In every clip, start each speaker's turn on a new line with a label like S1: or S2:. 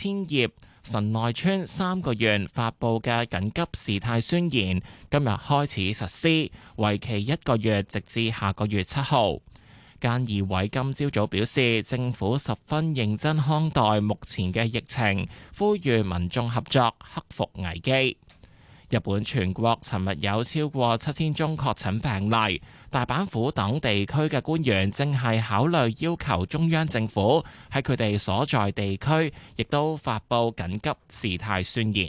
S1: 千葉、神奈川3個縣發布嘅緊急事態宣言，今日開始實施，為期1個月，直至下個月7號。菅義偉今朝早表示，政府十分認真看待目前嘅疫情，呼籲民眾合作克服危機。日本全國尋日有超過7000宗確診病例，大阪府等地區嘅官員正係考慮要求中央政府喺佢哋所在地區亦都發布緊急事態宣言。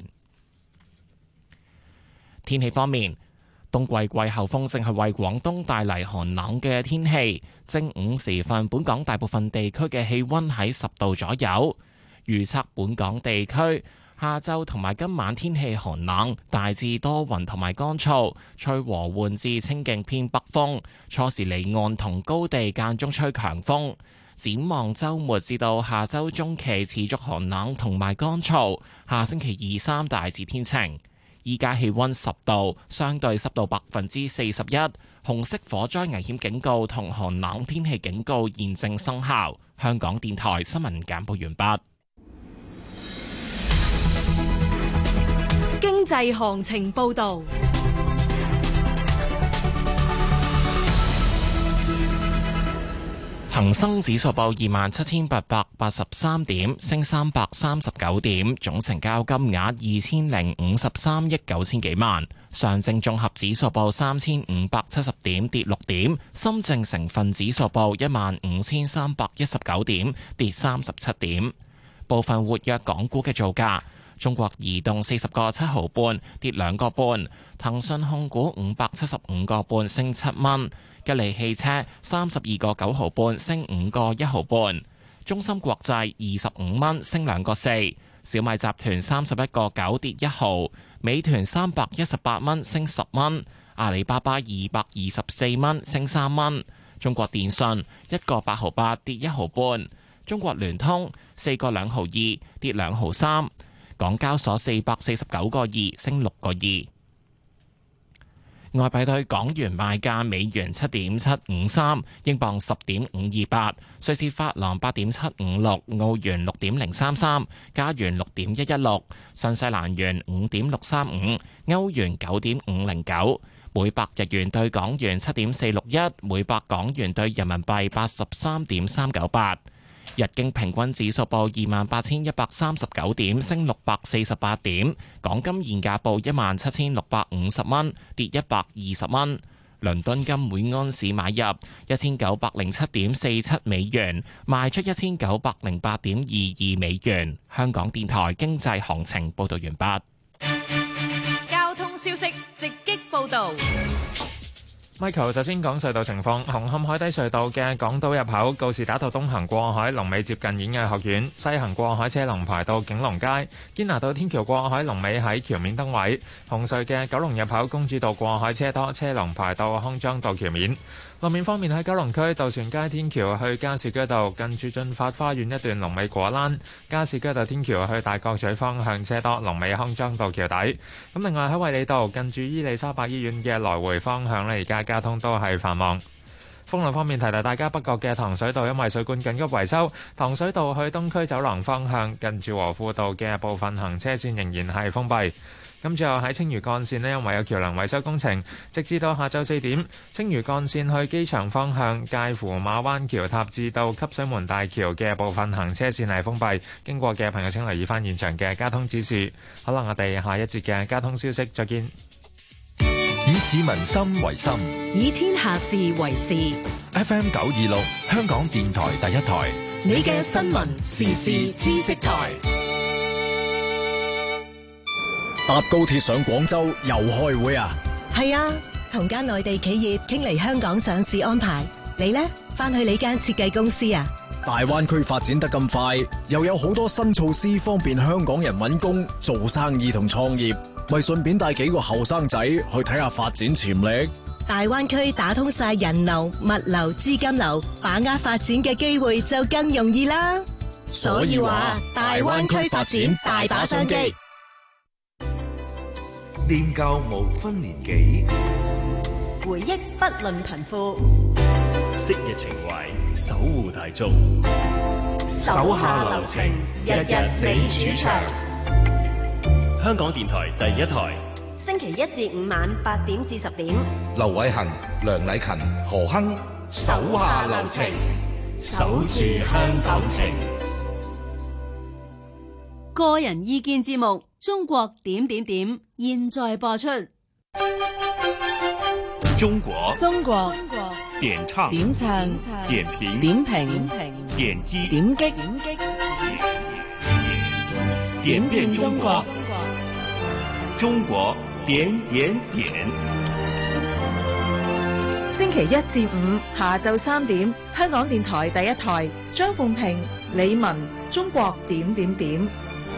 S1: 天氣方面，冬季季候風正係為廣東帶嚟寒冷嘅天氣。正午時分，本港大部分地區嘅氣溫喺10度左右。預測本港地區下晝同埋今晚天氣寒冷，大致多雲同埋乾燥，吹和緩至清勁偏北風。初時離岸同高地間中吹強風。展望週末至到下週中期持續寒冷同埋乾燥，下星期2、3大致天晴。依家氣溫10度，相對濕度41%，紅色火災危險警告同寒冷天氣警告現正生效。香港電台新聞簡報完畢。
S2: 經濟行情報道。
S1: 恒生指數報27,883點，升339點，總成交金額2053億9千幾萬。上證綜合指數報3570點，跌6點。深證成分指數報15319點，跌37點。部分活躍港股嘅造價：中國移動40個7毫半，跌2個半；騰訊控股575個半，升7蚊。吉利汽車32個9毫半，升5個1毫半；中芯國際25蚊，升2個4；小米集團31個9，跌1毫；美團318蚊，升10蚊；阿里巴巴224蚊，升3蚊；中國電信1個8毫8，跌1毫半；中國聯通4個2毫2，跌2毫3；港交所449個2，升6個2。外幣對港元賣價：美元7.753，英鎊10.528，瑞士法郎8.756，澳元6.033，加元6.116，新西蘭元5.635，歐元9.509，每百日元對港元7.461，每百港元對人民幣83.398。日經平均指數報28,139點，升648點。港金現價報17,650蚊，跌120蚊。倫敦金每安士買入1907.47美元，賣出1908.22美元。香港電台經濟行情報道完畢。
S2: 交通消息直擊報道。
S3: Michael 首先講隧道情況，紅磡海底隧道嘅港島入口告士打道東行過海，龍尾接近演藝學院；西行過海車龍排到景隆街。堅拿道天橋過海龍尾喺橋面燈位。紅隧嘅九龍入口公主道過海車多，車龍排到康莊道橋面。路面方面喺九龍區渡船街天橋去加士居道近住進發花園一段龍尾果欄，加士居道天橋去大角咀方向車多，龍尾康莊道橋底。咁另外喺衛理道近住伊利沙伯醫院嘅來回方向呢，而家交通都係繁忙。封路方面，提提大家，北角嘅糖水道因為水管緊急維修，糖水道去東區走廊方向近住和富道嘅部分行車線仍然係封閉。咁最後喺青嶼幹線呢，因為有橋梁維修工程，直至到下晝4點，青嶼幹線去機場方向介乎馬灣橋塔至到汲水門大橋嘅部分行車線係封閉，經過嘅朋友請留意翻現場嘅交通指示。好啦，我哋下一節嘅交通消息再見。
S4: 以市民心為心，
S2: 以天下事為事。
S4: FM 926，香港電台第一台，
S2: 你嘅新聞時事知識台。
S5: 搭高鐵上廣州又開會啊？
S6: 係啊，同間內地企業傾嚟香港上市安排。你呢？返去你間設計公司啊？
S5: 大灣區發展得咁快，又有好多新措施方便香港人搵工、做生意同創業，咪順便帶幾個後生仔去睇下發展潛力。
S6: 大灣區打通晒人流、物流、資金流，把握發展嘅機會就更容易啦。所以話，大灣區發展大把商機。
S7: 念舊無分年紀，
S6: 回憶不論貧富，
S8: 昔日情懷守護大眾。
S2: 手下留情，日日你主場。
S8: 香港電台第一台，
S6: 星期一至五晚8點至10點，
S7: 劉偉恒、梁禮勤、何亨，手下留情，
S2: 守住香港情。個人意見節目《中國點點點》現在播出。
S8: 中國點唱點評點擊點遍中國，中國點點點。
S9: 星期一至五下晝3點，香港電台第一台，張鳳平、李文，中國點點點。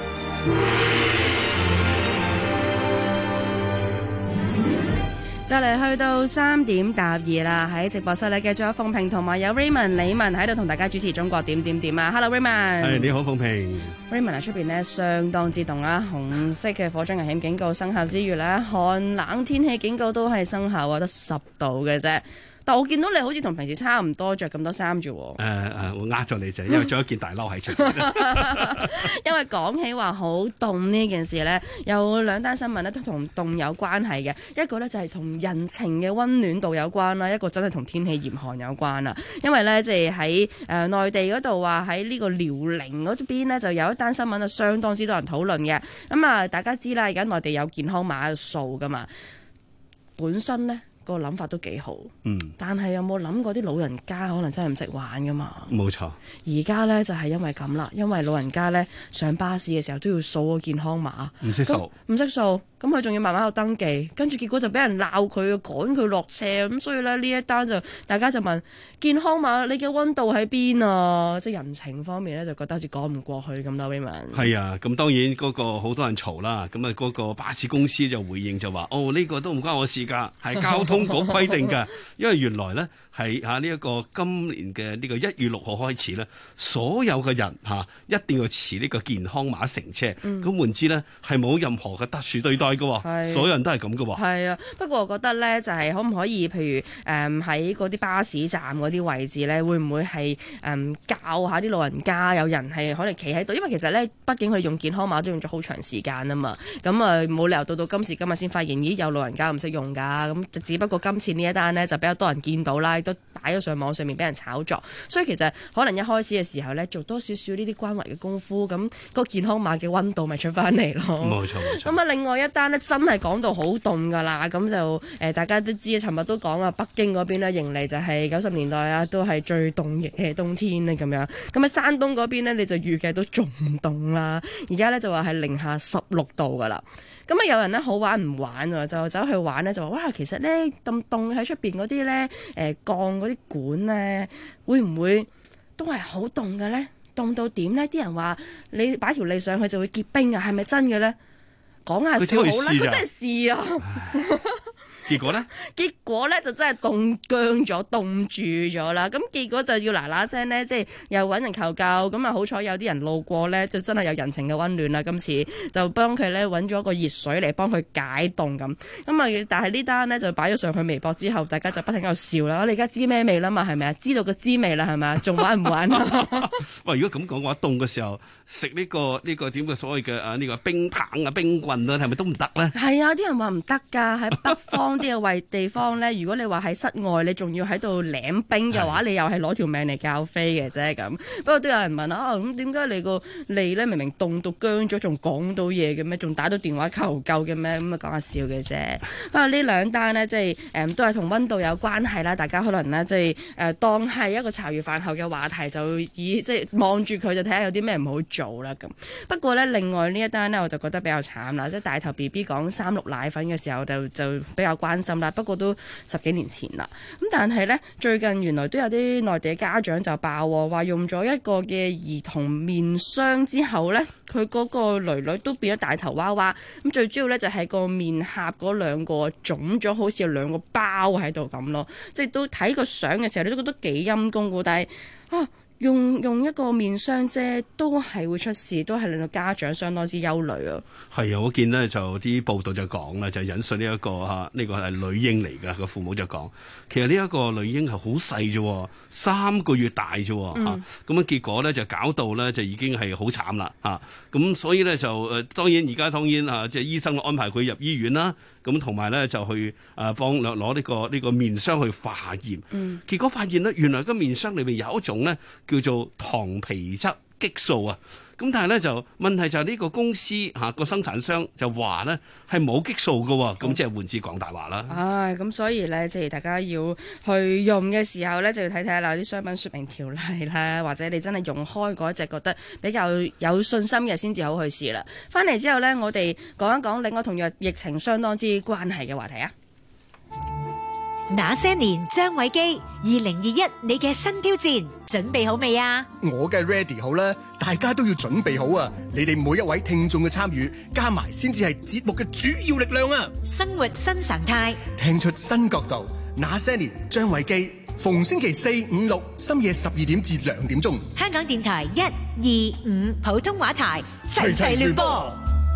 S10: 就嚟去到3點答2啦，喺直播室咧，繼續有鳳平同埋有 Raymond 李文喺度同大家主持中國點點點啊 ！Hello Raymond，
S11: 係你好鳳平。
S10: Raymond 喺出邊呢相當之凍啊，紅色嘅火災危險警告生效之餘呢，寒冷天氣警告都係生效啊，得10度嘅啫。但我見到你好似同平時差唔多，着咁多衫啫喎。
S11: 我呃咗你啫，因為着一件大褸喺出邊。
S10: 因為講起話好凍呢件事呢，有2單新聞呢都同凍有關係嘅。一個呢就係同人情嘅溫暖度有關啦，一個真係同天氣嚴寒有關啦。因為呢，即係喺內地嗰度話喺呢個遼寧嗰邊呢，就有1單新聞啊，相當之多人討論嘅。咁啊，大家知啦，而家內地有健康碼嘅數噶嘛，本身呢個諗法都幾好，但係有冇諗過啲老人家可能真係唔識玩噶嘛？冇錯，而家呢就係因為咁啦，因為老人家呢上巴士嘅時候都要掃個健康碼，唔識掃，咁佢仲要慢慢去登記，跟住結果就俾人鬧佢，趕佢落車，咁所以咧呢一單就大家就問健康碼你嘅溫度喺邊啊？即係人情方面咧就覺得好似講唔過去咁啦 Raymond。係啊，咁當然嗰個好多人嘈啦，咁啊嗰個巴士公司就回應就話：呢個都唔關我事㗎，係交通局規定㗎。因為原來咧係呢一個今年嘅呢個1月6號開始咧，所有嘅人一定要持呢個健康碼乘車，咁換之咧係冇任何嘅特殊對待。所有人都係咁嘅喎。係啊，不過我覺得咧，就係可唔可以，譬如喺嗰啲巴士站嗰啲位置咧，會唔會係教下啲老人家，有人係可能企喺度？因為其實咧，畢竟佢哋用健康碼都用咗好長時間啊嘛。咁冇理由到今時今日先發現，咦有老人家唔識用㗎。咁只不過今次呢一單呢，就比較多人見到啦，都擺咗上網上面俾人炒作。所以其實可能一開始嘅時候咧，做多少少呢啲關懷嘅功夫，咁個健康碼嘅溫度咪出翻嚟咯。冇錯。咁啊，另外一單咧真係講到好凍㗎啦，咁就大家都知，尋日都講啊，北京嗰邊咧迎嚟就係90年代啊，都係最凍嘅冬天咧咁樣。咁喺山東嗰邊咧，你就預計都仲凍啦。而家咧就話係零下16度㗎啦。咁啊有人咧好玩唔玩啊，就走去玩咧，就話哇，其實咧咁凍喺出邊嗰啲咧鋼嗰啲管咧，會唔會都係好凍嘅咧？凍到點咧？啲人話你擺條脷上去就會結冰啊，係咪真嘅咧？講下笑好啦，佢真係試啊！結果咧就真係凍僵咗、凍住咗啦。咁結果就要嗱嗱聲咧，即係又揾人求救。咁啊好彩有啲人路過咧，就真係有人情嘅溫暖啦。今次就幫佢咧揾咗個熱水嚟幫佢解凍咁。咁啊，但係呢單咧就擺咗上去微博之後，大家就不停喺度笑啦。你而家知咩味啦嘛？係咪啊？知道個滋味啦係咪啊？仲玩唔玩啊？喂，如果咁講嘅話，凍嘅時候食呢個點嘅所謂嘅呢個冰棒啊、冰棍啊，係咪都唔得咧？係啊，啲人話唔得㗎。喺北方啲嘅地方咧，如果你話喺室外，你仲要喺度舐冰嘅話，你又係攞條命嚟教飛嘅啫咁。不過都有人問啊，咁點解你個脷咧明明凍到僵咗，仲講到嘢嘅咩？仲打到電話求救嘅咩？咁啊講下笑嘅啫。不過呢2單呢，即係都係同溫度有關係啦。大家可能呢，即係當係一個茶餘飯後嘅話題，就即係望住佢就睇下有啲咩唔好做啦咁。不過咧，另外呢一單呢，我就覺得比較慘啦，即係大頭 BB 講3鹿奶粉嘅時候就比較關心啦。不過都10幾年前啦，咁但係呢，最近原來都有啲內地嘅家長就爆話用咗一個嘅兒童面霜之後呢，佢嗰個囡囡都變咗大頭娃娃。咁最主要呢，就係個面頰嗰2個腫咗，好似有2個包喺度咁咯。即係都睇個相嘅時候，你都覺得幾陰公嘅，但係用一個面霜啫，都係會出事，都係令到家長相當之憂慮啊。
S11: 係啊，我見呢就啲報道就講啦，就引述呢一個呢個係女嬰嚟㗎，個父母就講，其實呢一個女嬰係好細啫，3個月大啫嚇，咁啊結果咧就搞到咧就已經係好慘啦嚇，咁所以咧就當然即係醫生安排佢入醫院啦，咁同埋咧就去幫攞呢個面霜去化驗，結果發現咧原來個面霜裏面有一種咧叫做糖皮質激素啊。咁但係咧就問題就係呢個公司個生產商就話咧係冇激素㗎喎，咁即係換之講大話啦。
S10: 咁所以咧即係大家要去用嘅時候咧就要睇睇啦啲商品說明條例啦，或者你真係用開嗰隻覺得比較有信心嘅先至好去試啦。翻嚟之後咧，我哋講一講另外同疫情相當之關係嘅話題啊。
S12: 那些年，張偉基，2021你嘅新挑戰準備好未啊？
S13: 我嘅 ready 好啦，大家都要準備好啊！你哋每一位聽眾嘅參與，加埋先至係節目嘅主要力量啊！
S12: 生活新常態，
S13: 聽出新角度。那些年，張偉基，逢星期4、5、6深夜12點至2點鐘，
S12: 香港電台125普通話台齊齊聯播。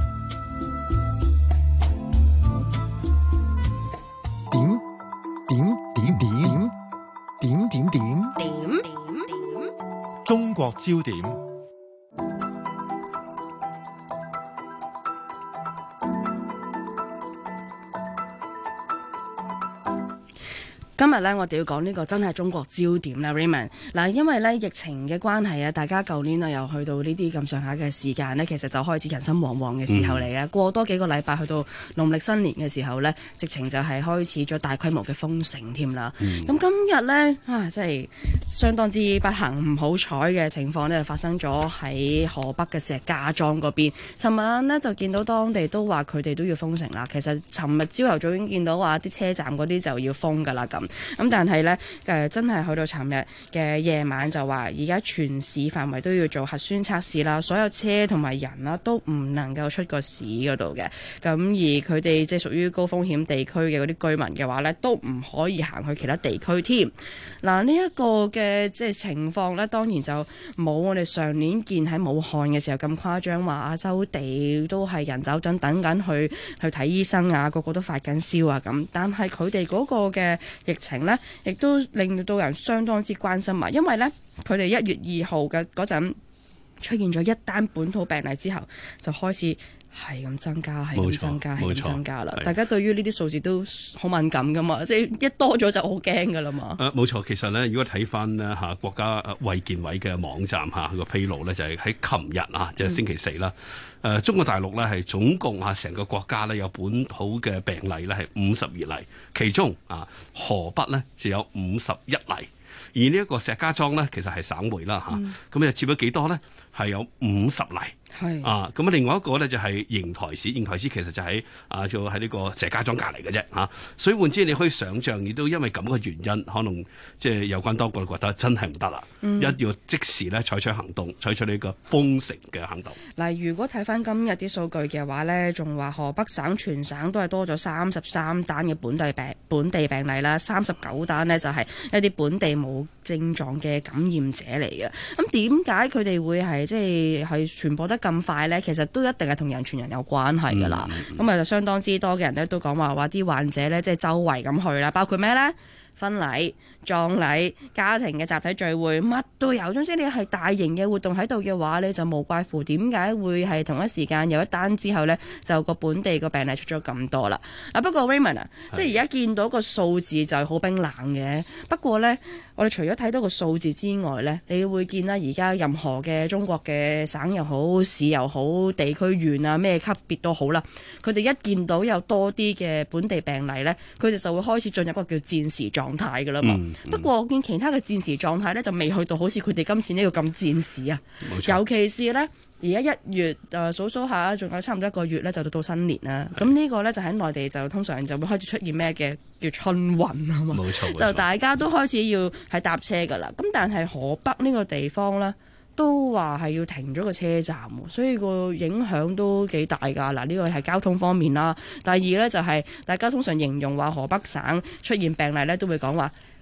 S4: 點中國焦點。
S10: 今日咧，我哋要講呢個真係中國焦點啦 Raymond。嗱，因為咧疫情嘅關係啊，大家舊年啊又去到呢啲咁上下嘅時間呢，其實就開始人心惶惶嘅時候嚟嘅。過多幾個禮拜去到農曆新年嘅時候呢，直情就係開始咗大規模嘅封城添啦。咁今日呢，真係相當之不幸唔好彩嘅情況呢，發生咗喺河北嘅石家莊嗰邊。尋晚呢，就見到當地都話佢哋都要封城啦。其實尋日朝頭早已經見到話啲車站嗰啲就要封㗎啦咁。但係呢，真係去到尋日嘅夜晚就話，而家全市範圍都要做核酸測試啦，所有車同埋人啦都唔能夠出個市嗰度嘅。咁而佢哋即係屬於高風險地區嘅嗰啲居民嘅話呢，都唔可以行去其他地區添。嗱，呢一個嘅即係情況呢，當然就冇我哋上年見喺武漢嘅時候咁誇張，話亞洲地都係人走等緊去睇醫生啊，個個都發緊燒啊咁。但係佢哋嗰個嘅疫情呢，亦都令到人相當之關心啊！因為呢，佢哋1月2號嘅嗰陣出現咗一單本土病例之後，就開始係咁增加，係咁增加，係咁增加啦！大家對於呢啲數字都好敏感噶嘛，即係一多咗就好驚噶啦嘛。
S11: 冇錯，其實呢，如果睇翻呢國家衛健委嘅網站個披露呢，就係喺琴日即係星期4啦。中國大陸呢係總共成個國家呢有本土嘅病例呢係52例，其中河北呢就有51例。而呢一個石家莊呢，其實係省會啦咁又接咗幾多呢？係有50例。咁另外一個呢，就係邢台市，邢台市其實就喺喺呢個石家莊隔離嘅啫所以換之你可以想像，亦都因為咁嘅原因，可能即係有關當局覺得真係唔得啦，一要即時咧採取行動，採取呢個封城嘅行動。
S10: 嗱，如果睇翻今日啲數據嘅話呢，仲話河北省全省都係多咗33單嘅本地病例啦，39單呢就係一啲本地冇症狀嘅感染者嚟嘅。咁點解佢哋會係即係傳播得咁快呢？其實都一定係同人傳人有關係㗎啦。咁就相當之多嘅人咧都講話啲患者呢，即係周圍咁去啦，包括咩呢？婚禮、葬禮、家庭嘅集體聚會，乜都有。總之你係大型嘅活動喺度嘅話，你就無怪乎點解會係同一時間有一單之後呢，就個本地個病例出咗咁多啦。不過 Raymond 即係而家見到個數字就好冰冷嘅。不過呢，我哋除咗睇到個數字之外呢，你會見啦，而家任何嘅中國嘅省又好、市又好、地區縣啊咩級別都好啦，佢哋一見到有多啲嘅本地病例呢，佢哋就會開始進入一個叫戰時狀態㗎啦嘛。不過我見其他嘅戰時狀態呢，就未去到好似佢哋今次呢個咁戰時啊。尤其是呢，而家1月數下，仲有差唔多1個月呢，就到新年啦。咁呢個呢，就喺內地就通常就會開始出現咩嘅叫春運啊嘛。冇錯，就大家都開始要係搭車㗎啦。咁但係河北呢個地方呢，都話係要停咗個車站，所以個影響都幾大㗎。嗱，呢個係交通方面啦。第二呢，就係大家通常形容話河北省出現病例呢，都會講話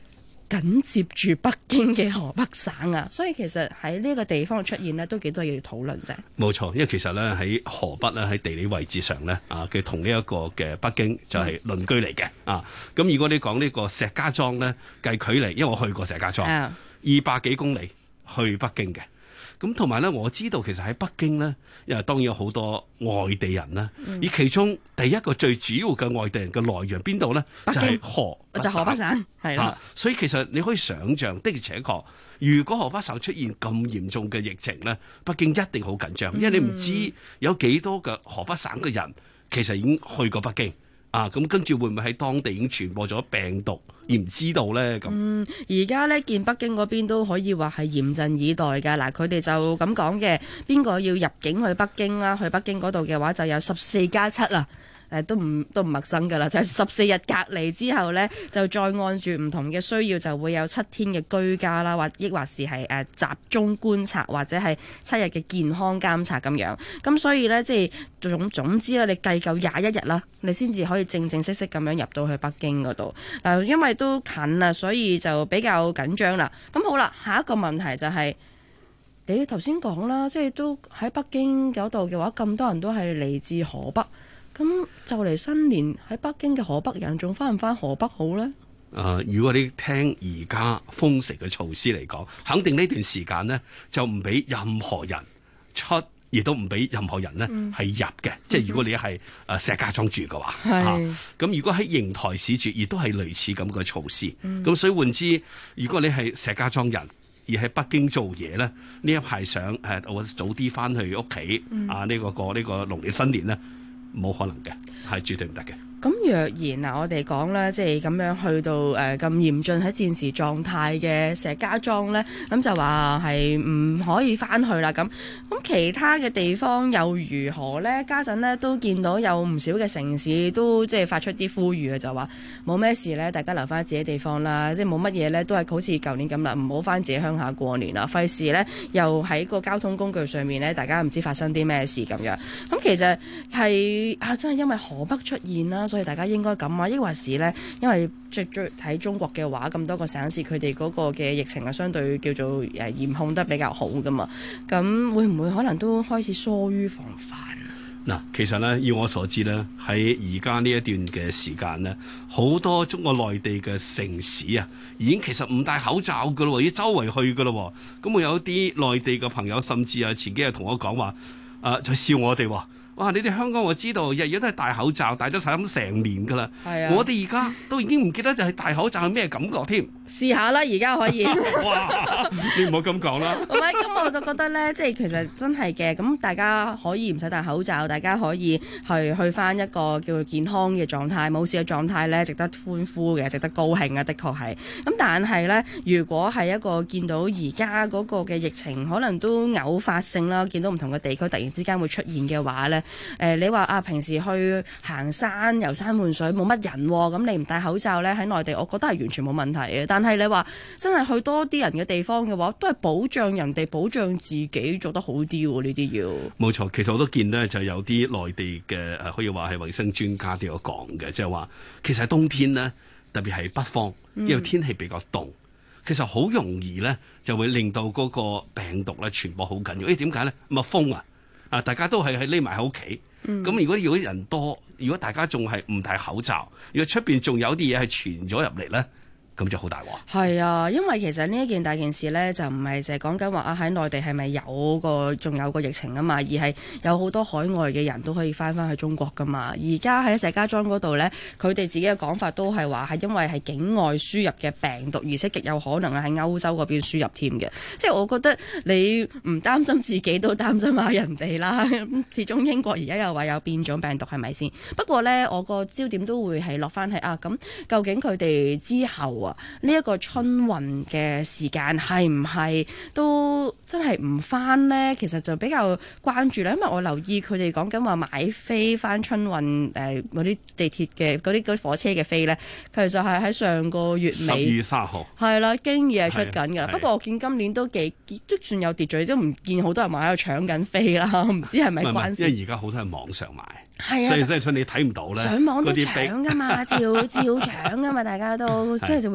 S10: 緊接住北京嘅河北省啊，所以其實喺呢個地方出現呢，都幾多嘢要討論啫。
S11: 冇錯，因為其實咧喺河北咧喺地理位置上咧佢同呢一個嘅北京就係鄰居嚟嘅咁如果你講呢個石家莊咧，計距離，因為我去過石家莊，200幾公里去北京嘅。咁同埋咧，我知道其實喺北京咧，因為當然有好多外地人啦，而其中第一個最主要嘅外地人嘅來源邊度咧，就係河北省，係啦。所以其實你可以想像的而且確，如果河北省出現咁嚴重嘅疫情咧，北京一定好緊張，因為你唔知有幾多嘅河北省嘅人其實已經去過北京。咁跟住會唔會喺當地已經傳播咗病毒而唔知道咧？咁
S10: 而家咧見北京嗰邊都可以話係嚴陣以待㗎。嗱，佢哋就咁講嘅，邊個要入境去北京啦？去北京嗰度嘅話就有14+7啦。都唔陌生㗎啦，就係14日隔離之後呢，就再按住唔同嘅需要，就會有7天嘅居家啦，或是係集中觀察，或者係7日嘅健康監察咁樣。咁所以呢，即係總之咧，你計夠21日啦，你先至可以正式咁樣入到去北京嗰度。嗱，因為都近啦，所以就比較緊張啦。咁好啦，下一個問題就係你頭先講啦，即係都喺北京嗰度嘅話，咁多人都係嚟自河北。咁就嚟新年喺北京嘅河北人仲翻唔翻河北好呢？
S11: 如果你聽而家封城嘅措施嚟講，肯定呢段時間呢就唔俾任何人出，亦都唔俾任何人呢係入嘅。即係如果你係石家莊住嘅話，咁如果喺邢台市住，亦都係類似咁嘅措施。咁所以換之，如果你係石家莊人而喺北京做嘢呢，呢一排想我早啲翻去屋企呢個過呢個農曆新年呢，冇可能嘅，係絕對唔得嘅。
S10: 咁若然我哋講啦，即係咁樣去到咁嚴峻喺戰時狀態嘅石家莊呢，咁就話係唔可以翻去啦。咁其他嘅地方又如何呢？家陣呢都見到有唔少嘅城市都即係發出啲呼籲嘅，就話冇咩事呢，大家留翻自己地方啦，即係冇乜嘢呢，都係好似舊年咁啦，唔好翻自己鄉下過年啦，費事呢又喺個交通工具上面呢，大家唔知發生啲咩事咁樣。咁其實係真係因為河北出現啦。所以大家應該咁啊，抑或是呢？因為喺中國嘅話，咁多個省市佢哋嗰個嘅疫情係相對叫做嚴控得比較好噶嘛。咁會唔會可能都開始疏於防範？
S11: 嗱，其實呢，以我所知呢，喺而家呢一段嘅時間呢，好多中國內地嘅城市啊，已經其實唔戴口罩噶咯，已經周圍去噶咯。咁我有啲內地嘅朋友，甚至前幾日同我講話，就笑我哋話。哇！你哋香港我知道，日日都係戴口罩，戴咗咁成年㗎啦。我哋而家都已經唔記得就係戴口罩係咩感覺添。
S10: 試下啦，而家可以。
S11: 哇！你唔好咁講啦。
S10: 唔係，咁我就覺得咧，即係其實真係嘅。咁大家可以唔使戴口罩，大家可以去翻一個叫做健康嘅狀態，冇事嘅狀態咧，值得歡呼嘅，值得高興啊！的確係。咁但係咧，如果係一個見到而家嗰個嘅疫情可能都偶發性啦，見到唔同嘅地區突然之間會出現嘅話咧。你話平時去行山遊山玩水冇乜人喎，咁你唔戴口罩呢？喺內地，我覺得係完全冇問題嘅。但係你話真係去多啲人嘅地方嘅話，都係保障人哋、保障自己做得好啲喎。呢啲要
S11: 冇錯，其實我都見呢，就有啲內地嘅可以話係衛生專家都有講嘅，即係話其實冬天呢，特別係北方，因為天氣比較凍，其實好容易呢就會令到嗰個病毒咧傳播好緊要。點解呢？咁風啊！大家都係匿埋喺屋企，咁如果人多，如果大家仲係唔戴口罩，如果出邊仲有啲嘢係傳咗入嚟咧，咁就好大鑊。
S10: 係啊，因為其實呢一件大件事呢，就唔係淨係講緊話喺內地係咪仲有個疫情啊嘛，而係有好多海外嘅人都可以翻去中國噶嘛。而家喺石家莊嗰度呢，佢哋自己嘅講法都係話係因為係境外輸入嘅病毒，而且極有可能係喺歐洲嗰邊輸入添嘅。即係我覺得你唔擔心自己都擔心下人哋啦。始終英國而家又話有變種病毒係咪先？不過呢，我個焦點都會係落翻係咁究竟佢哋之後呢一個春運嘅時間係唔係都真係唔翻呢？其實就比較關注啦，因為我留意佢哋講緊話買飛翻春運嗰啲地鐵嘅嗰啲火車嘅飛呢，其實係喺上個月尾
S11: 10月3號
S10: 係啦，經已係出緊㗎。不過我見今年都算有秩序，都唔見好多人話喺度搶緊飛啦，唔知係咪關事？
S11: 因為而家好多係網上買。
S10: 係啊，
S11: 所以你睇唔到咧，
S10: 上網都搶噶嘛，照搶噶嘛，大家都即係就會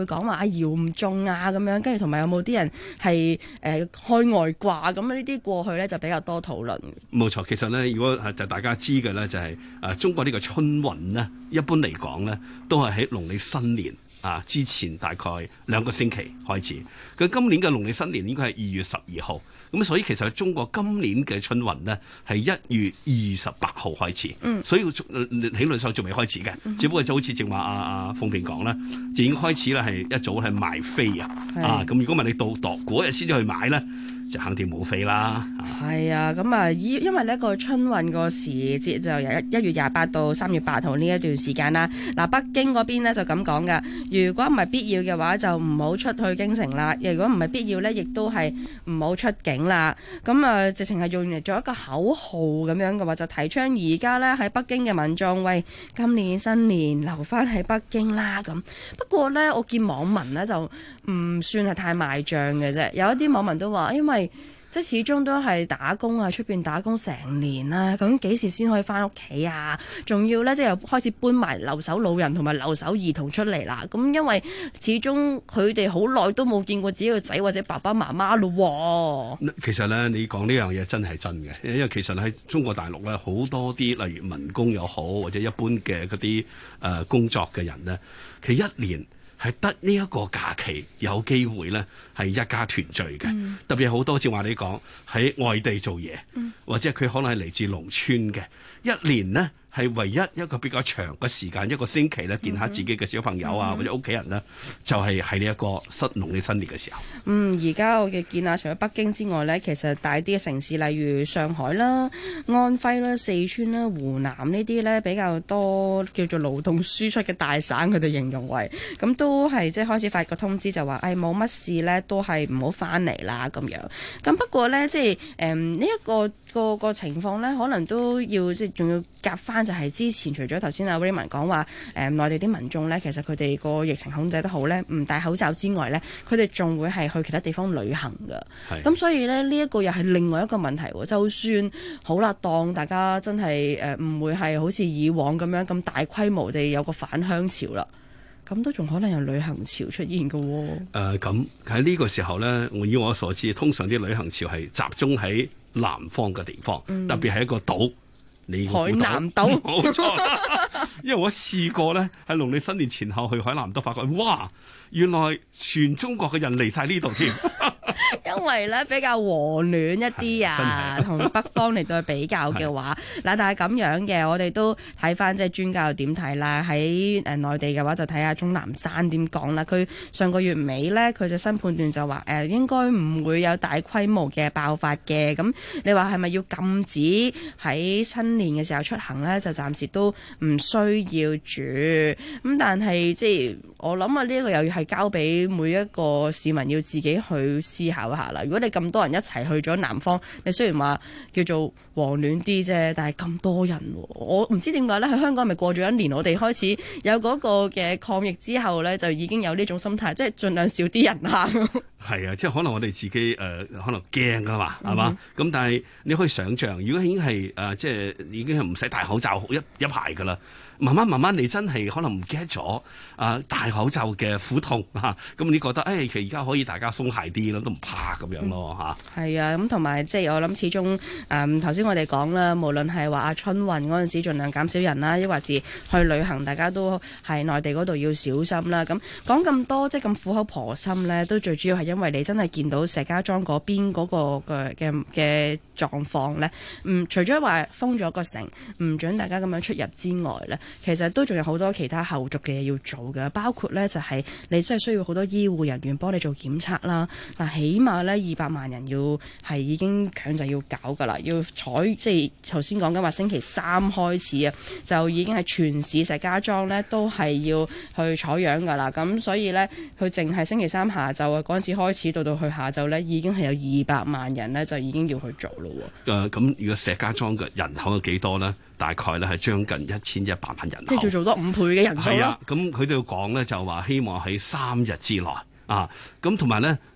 S10: 會講話謠唔中啊咁樣，跟住同埋有冇啲人係開外掛咁呢啲過去咧就比較多討論。
S11: 冇錯，其實咧，如果就大家知嘅咧，就係中國呢個春運呢，一般嚟講咧，都係喺農曆新年之前大概2個星期開始。佢今年嘅農曆新年應該係2月12號，咁所以其實中國今年嘅春運呢，係1月28號開始。所以理論上仲未開始嘅，只不過就好似正話阿鳳萍講啦，就已經開始啦，係一早係賣飛咁如果問你到嗰日先至去買咧，就肯定冇飛啦。
S10: 係啊，咁啊，因為呢個春運個時節就由1月28到3月8號呢一段時間啦。嗱，北京嗰邊呢就咁講噶，如果唔係必要嘅話，就唔好出去京城啦；如果唔係必要呢，亦都係唔好出境啦。咁啊，直情係用嚟做一個口號咁樣嘅話，就提倡而家呢喺北京嘅民眾，喂，今年新年留翻喺北京啦咁。不過呢，我見網民呢就唔算係太賣賬嘅啫，有一啲網民都話，因為即係始終都係打工啊，出邊打工成年啦，咁幾時先可以翻屋企啊？仲要咧，即係又開始搬埋留守老人同埋留守兒童出嚟啦。咁因為始終佢哋好耐都冇見過自己個仔或者爸爸媽媽咯。
S11: 其實咧，你講呢樣嘢真係真嘅，因為其實喺中國大陸咧，好多啲例如民工又好，或者一般嘅嗰啲工作嘅人咧，其實一年係得呢一個假期有機會咧，係一家團聚嘅。特別好多似話你講喺外地做嘢，或者佢可能係嚟自農村嘅，一年呢係唯一一個比較長嘅時間，一個星期咧見下自己嘅小朋友或者屋企人呢，就係喺呢一個農曆新年嘅時候。
S10: 而家我嘅見啊，除咗北京之外呢，其實大啲嘅城市，例如上海啦、安徽啦、四川啦、湖南呢啲呢，比較多叫做勞動輸出嘅大省，佢哋形容為咁都係即係開始發個通知就話，冇乜事呢，都係唔好翻嚟啦咁樣。咁不過呢，即係呢一個情況呢，可能都要即係仲要夾翻，就係之前除咗頭先阿 Raymond 講話內地啲民眾呢，其實佢哋個疫情控制得好呢，唔戴口罩之外呢，佢哋仲會係去其他地方旅行㗎。咁所以呢，呢一個又係另外一個問題喎。就算好啦，當大家真係唔會係好似以往咁樣咁大規模地有個返鄉潮啦，咁都仲可能有旅行潮出現㗎喎。
S11: 咁喺呢個時候呢，以我所知，通常啲旅行潮係集中喺南方嘅地方，特別係一個島。
S10: 海南島
S11: 冇錯，因為我試過咧喺農曆新年前後去海南島，發覺哇，原來全中國嘅人嚟晒呢度添。
S10: 因為咧比較和暖一啲啊，同北方嚟到比較嘅話，嗱，但係咁樣嘅，我哋都睇翻即係專家又點睇啦。喺內地嘅話，就睇下鍾南山點講啦。佢上個月尾咧，佢就新判斷就話應該唔會有大規模嘅爆發嘅。咁你話係咪要禁止喺新年嘅時候出行咧？就暫時都唔需要住。咁但係即係我諗啊，呢一個又要係交俾每一個市民要自己去思考一下啦。如果你咁多人一齊去咗南方，你雖然話叫做和暖啲啫，但係咁多人，我唔知點解咧。喺香港咪過咗一年，我哋開始有嗰個嘅抗疫之後咧，就已經有呢種心態，即係盡量少啲人啦。
S11: 係啊，即係可能我哋自己可能驚噶嘛，係嘛？咁但係你可以想象，如果已經係即係已經係唔使戴口罩一排噶啦。慢慢你真係可能唔記得咗戴口罩嘅苦痛嚇，咁你覺得其實而家可以大家鬆懈啲咯，都唔怕咁樣咯嚇。
S10: 係啊，咁同埋即係我諗始終頭先我哋講啦，無論係話春運嗰陣時盡量減少人啦，抑或是去旅行，大家都係內地嗰度要小心啦。咁講咁多即係咁苦口婆心咧，都最主要係因為你真係見到石家莊嗰邊嗰個嘅狀況咧，除咗話封咗個城，唔准大家咁樣出入之外咧，其實都仲有好多其他後續嘅嘢要做嘅，包括咧就係你真係需要好多醫護人員幫你做檢測啦。嗱，起碼咧200萬人要係已經強制要搞噶啦，要即係頭先講緊話星期3開始啊，就已經係全市石家莊咧都係要去採樣噶啦。咁所以咧，佢淨係星期3下晝啊嗰陣時開始到去下晝咧，已經係有200萬人咧就已經要去做咯。
S11: 咁如果石家莊嘅人口有幾多咧？大概咧係將近1100萬人口，
S10: 即係做多5倍嘅人數咯。
S11: 係啊，咁佢哋講咧就話希望喺3日之內啊，咁同埋咧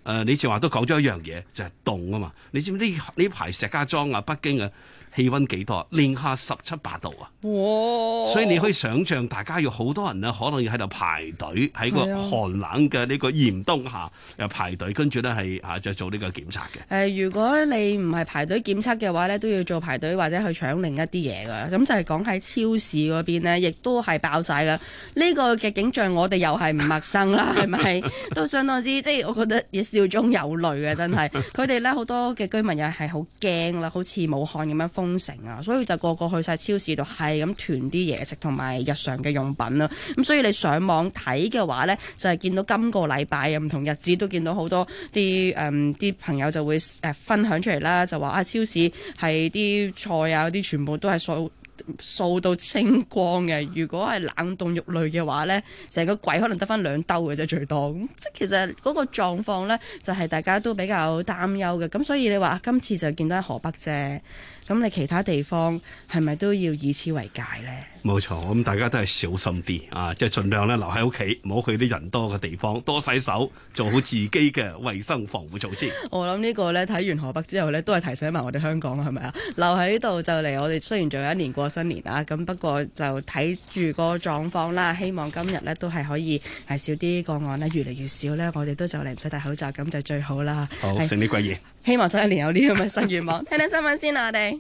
S11: 你正話都講咗一樣嘢，就係凍啊嘛。你知唔知呢排石家莊啊、北京啊氣溫幾多？零下17、8度啊！
S10: 哇！
S11: 所以你可以想象，大家要好多人呢，可能要喺度排隊喺個寒冷嘅呢個嚴冬下又排隊，跟住呢係就做呢個檢測嘅。
S10: 如果你唔係排隊檢測嘅話呢，都要做排隊或者去搶另一啲嘢㗎。咁就係講喺超市嗰邊呢，亦都係爆晒㗎。呢個嘅景象我哋又係唔陌生啦，係咪？都相當之即係我覺得亦笑中有淚啊！真係佢哋呢好多嘅居民又係好驚啦，好似武漢咁樣封城啊，所以就個個去晒超市度係咁囤啲嘢食同埋日常嘅用品啦。咁所以你上網睇嘅話呢，就係見到今個禮拜唔同日子都見到好多啲朋友就會分享出嚟啦，就話超市係啲菜啊啲全部都係掃到清光嘅。如果係冷凍肉類嘅話呢，成個櫃可能得翻2兜嘅啫最多。咁即係其實嗰個狀況呢，就係大家都比較擔憂嘅。咁所以你話今次就見到喺河北啫，咁你其他地方係咪都要以此為戒呢？
S11: 冇錯，咁大家都係小心啲啊，即係盡量咧留喺屋企，唔好去啲人多嘅地方，多洗手，做好自己嘅衛生防護措施。
S10: 我諗呢個呢，睇完河北之後呢，都係提醒埋我哋香港係咪啊？留喺度就嚟，我哋雖然仲有1年過新年啦，咁不過就睇住個狀況啦。希望今日呢都係可以係少啲個案呢，越嚟越少呢，我哋都就嚟唔使戴口罩，咁就最好啦。
S11: 好，勝利貴言。
S10: 希望新一年有呢咁嘅新願望。聽聽新聞先啦，我哋。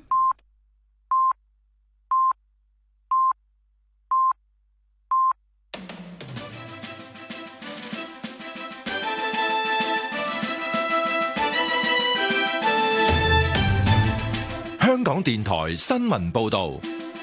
S4: 香港電台新聞報道，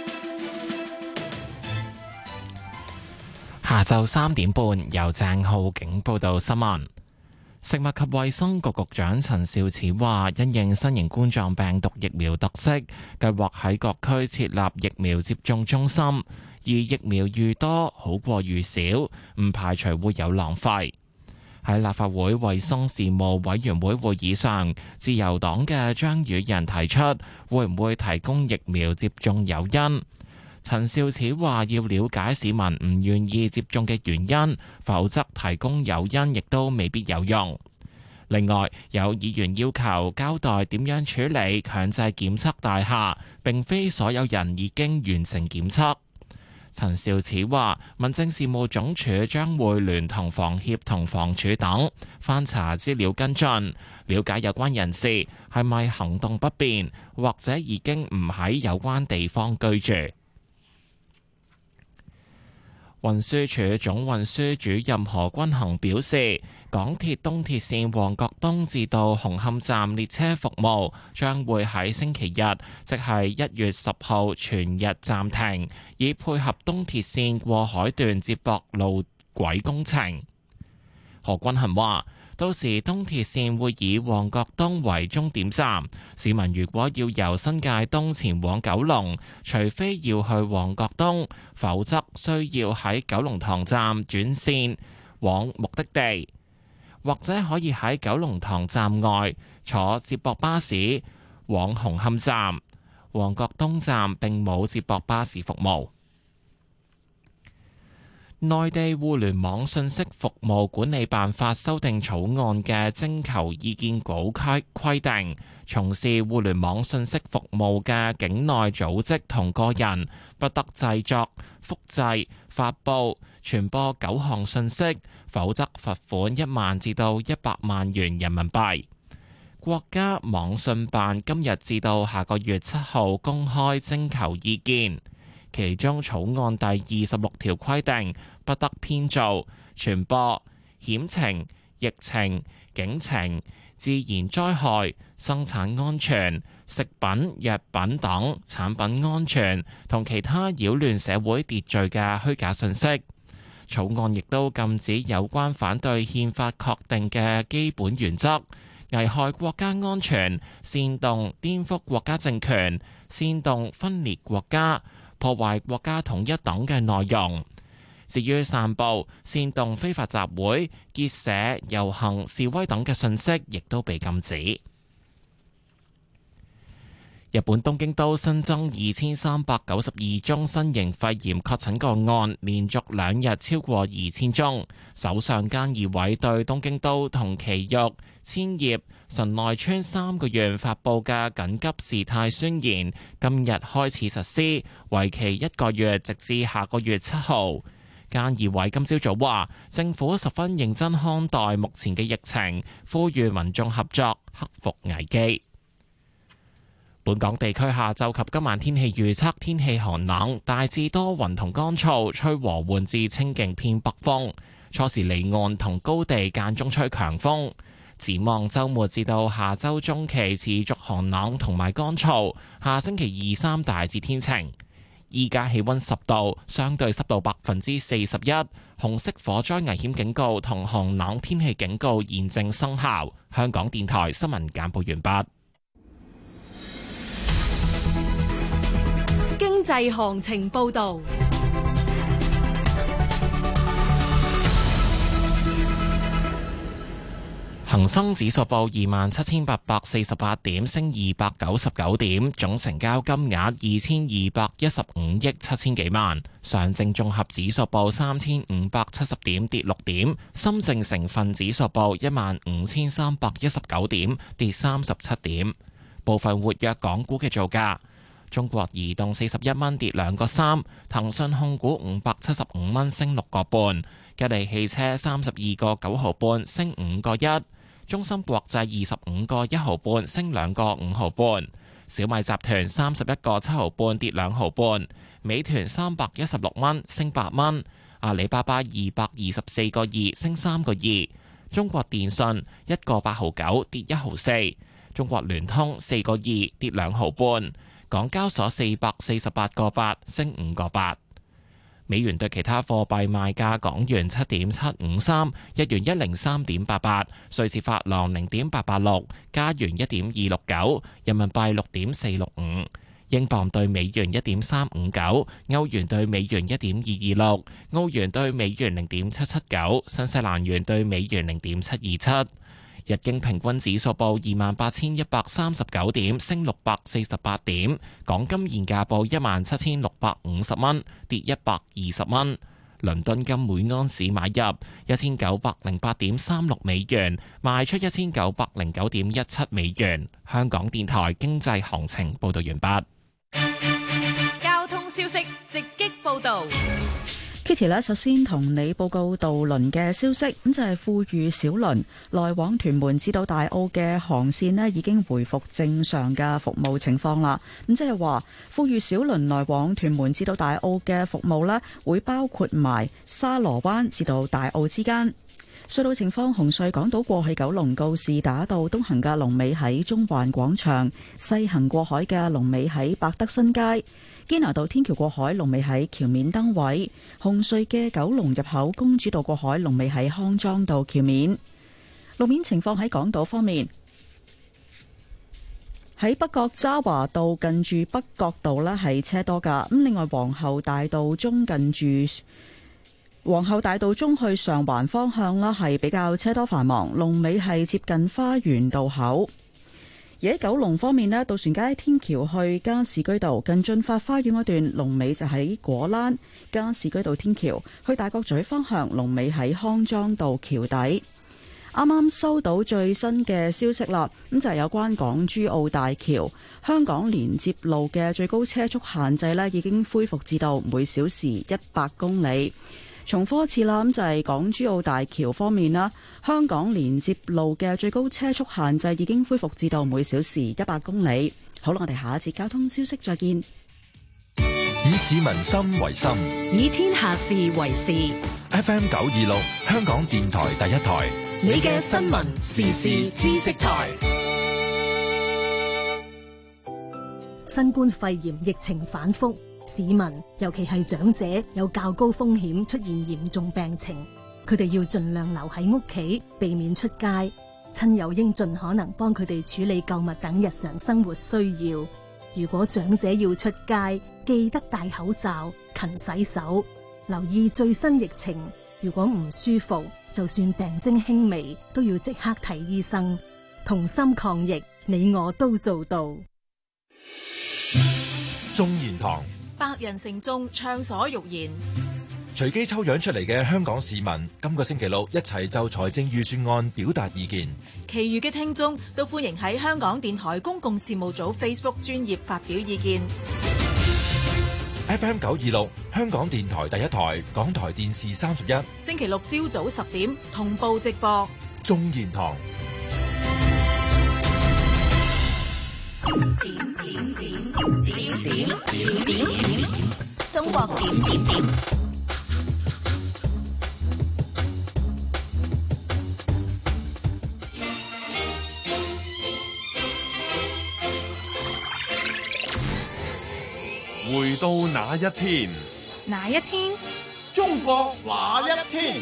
S1: 下晝3點半由鄭浩景報道新聞。食物及衛生局局長陳肇始話，因應新型冠狀病毒疫苗特色，計劃喺各區設立疫苗接種中心，而疫苗愈多好過愈少，唔排除會有浪費。喺立法會衛生事務委員會會議上，自由黨嘅張宇人提出會唔會提供疫苗接種誘因。陳肇始話要了解市民唔願意接種嘅原因，否則提供誘因亦都未必有用。另外，有議員要求交代點樣處理強制檢測大廈，並非所有人已經完成檢測。陳肇始話，民政事務總署將會聯同房協同房署等翻查資料跟進，了解有關人士係咪行動不便，或者已經唔喺有關地方居住。運輸署總運輸主任何君衡表示，港鐵東鐵綫旺角東至到紅磡站列車服務將會喺星期日，即係1月10號全日暫停，以配合東鐵綫過海段接駁路軌工程。何君衡話，到時東鐵綫會以旺角東為終點站，市民如果要由新界東前往九龍，除非要去旺角東，否則需要喺九龍塘站轉線往目的地，或者可以喺九龍塘站外坐接駁巴士往紅磡站。旺角東站並冇接駁巴士服務。內地互聯網信息服務管理辦法修訂草案嘅徵求意見稿規定，從事互聯網信息服務嘅境內組織同個人，不得製作、複製、發布、傳播9項信息，否則罰款1萬至到100萬元人民幣。國家網信辦今日至到下個月7號公開徵求意見。其中草案第26條規定，不得編造、傳播險情、疫情、警情、自然災害、生產安全、食品、藥品等產品安全同其他擾亂社會秩序嘅虛假信息。草案亦都禁止有關反對憲法確定嘅基本原則、危害國家安全、煽動顛覆國家政權、煽動分裂國家、破壞國家統一等嘅內容。至於散布、煽動非法集會、結社、遊行、示威等嘅信息，亦都被禁止。 日本東京都新增2392宗新型肺炎確診個案，連續2日超過2000宗。首相菅義偉對東京都同埼玉、千葉、神奈川3個縣發布嘅緊急事態宣言，今日開始實施，為期1個月，直至下個月7號。菅義偉今朝早話，政府十分認真看待目前嘅疫情，呼籲民眾合作，克服危機。本港地區下晝及今晚天氣預測，天氣寒冷，大致多雲同乾燥，吹和緩至清勁偏北風。初時離岸同高地間中吹強風。展望週末至到下週中期持續寒冷同埋乾燥，下星期2、3大致天晴。依家氣溫10度，相對濕度41%，紅色火災危險警告同寒冷天氣警告現正生效。香港電台新聞簡報完畢。
S2: 經濟行情報道。
S1: 恒生指數報27,848點，升299點，總成交金額2215億7千幾萬。上證綜合指數報3570點，跌6點。深證成分指數報15319點，跌37點。部分活躍港股嘅造價：中國移動41蚊，跌2個3；騰訊控股575蚊，升6個半；吉利汽車32個9毫半，升5個1；中芯國際25個1毫半，升2個5毫半；小米集團31個7毫半，跌2毫半；美團316蚊，升8蚊；阿里巴巴224個2，升3個2；中國電信1個8毫9，跌1毫4；中國聯通4個2，跌2毫半；港交所448個8，升5個8。美元對其他貨幣賣價：港元7.753，日元103.88，瑞士法郎0.886，加元1.269，人民幣6.465，英鎊對美元1.359，歐元對美元1.226，澳元對美元0.779，新西蘭元對美元0.727。日經平均指數報28,139點，升648點。港金現價報17,650蚊，跌120蚊。倫敦金每盎司買入1908.36美元，賣出1909.17美元。香港電台經濟行情報道完畢。
S2: 交通消息直擊報道。
S14: Kitty 呢，首先同你報告渡輪嘅消息，咁就係富裕小輪來往屯門至到大澳嘅航線呢已經回復正常嘅服務情況啦。咁即係話富裕小輪來往屯門至到大澳嘅服務呢，會包括埋沙螺灣至到大澳之間。隧道情況：紅隧港島過去九龍告士打道東行嘅龍尾喺中環廣場，西行過海嘅龍尾喺百德新街。堅拿道天橋過海龍尾喺橋面燈位，紅隧嘅九龍入口公主道過海龍尾喺康莊道橋面。路面情況喺港島方面，喺北角渣華道近住北角道呢係車多噶，咁另外皇后大道中近住皇后大道中去上環方向呢係比較車多繁忙，龍尾係接近花園道口。而喺九龍方面呢，渡船街天橋去加士居道近駿發花園嗰段龍尾就喺果欄；加士居道天橋去大角咀方向龍尾喺康莊道橋底。啱啱收到最新嘅消息啦，咁就係有關港珠澳大橋香港連接路嘅最高車速限制呢已經恢復至到每小時100公里。重複一次啦，咁就係港珠澳大橋方面啦，香港連接路嘅最高車速限制已經恢復至到每小時100公里。好啦，我哋下一節交通消息再見。
S4: 以市民心為心，
S2: 以天下事為事。
S4: FM 926，香港電台第一台，
S2: 你嘅新聞時事知識台。
S15: 新冠肺炎疫情反覆，市民尤其係長者有較高風險出現嚴重病情，佢哋要盡量留喺屋企，避免出街。親友應盡可能幫佢哋處理購物等日常生活需要。如果長者要出街，記得戴口罩、勤洗手，留意最新疫情。如果唔舒服，就算病徵輕微，都要即刻睇醫生。同心抗疫，你我都做到。
S4: 眾言堂
S9: 百人承眾，暢所欲言。
S4: 隨機抽樣出嚟嘅香港市民，今個星期六一齊就財政預算案表達意見。
S9: 其餘嘅聽眾都歡迎喺香港電台公共事務組 Facebook 專頁發表意見。
S4: FM 926香港電台第一台，港台電視31，
S9: 星期六朝早10點同步直播。
S4: 眾言堂。
S2: 中國點點點。
S16: 回到那一天，
S2: 哪一天？
S17: 中國哪一天？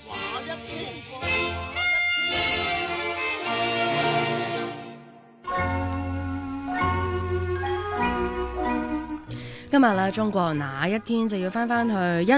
S10: 今日啦，中國那一天就要翻去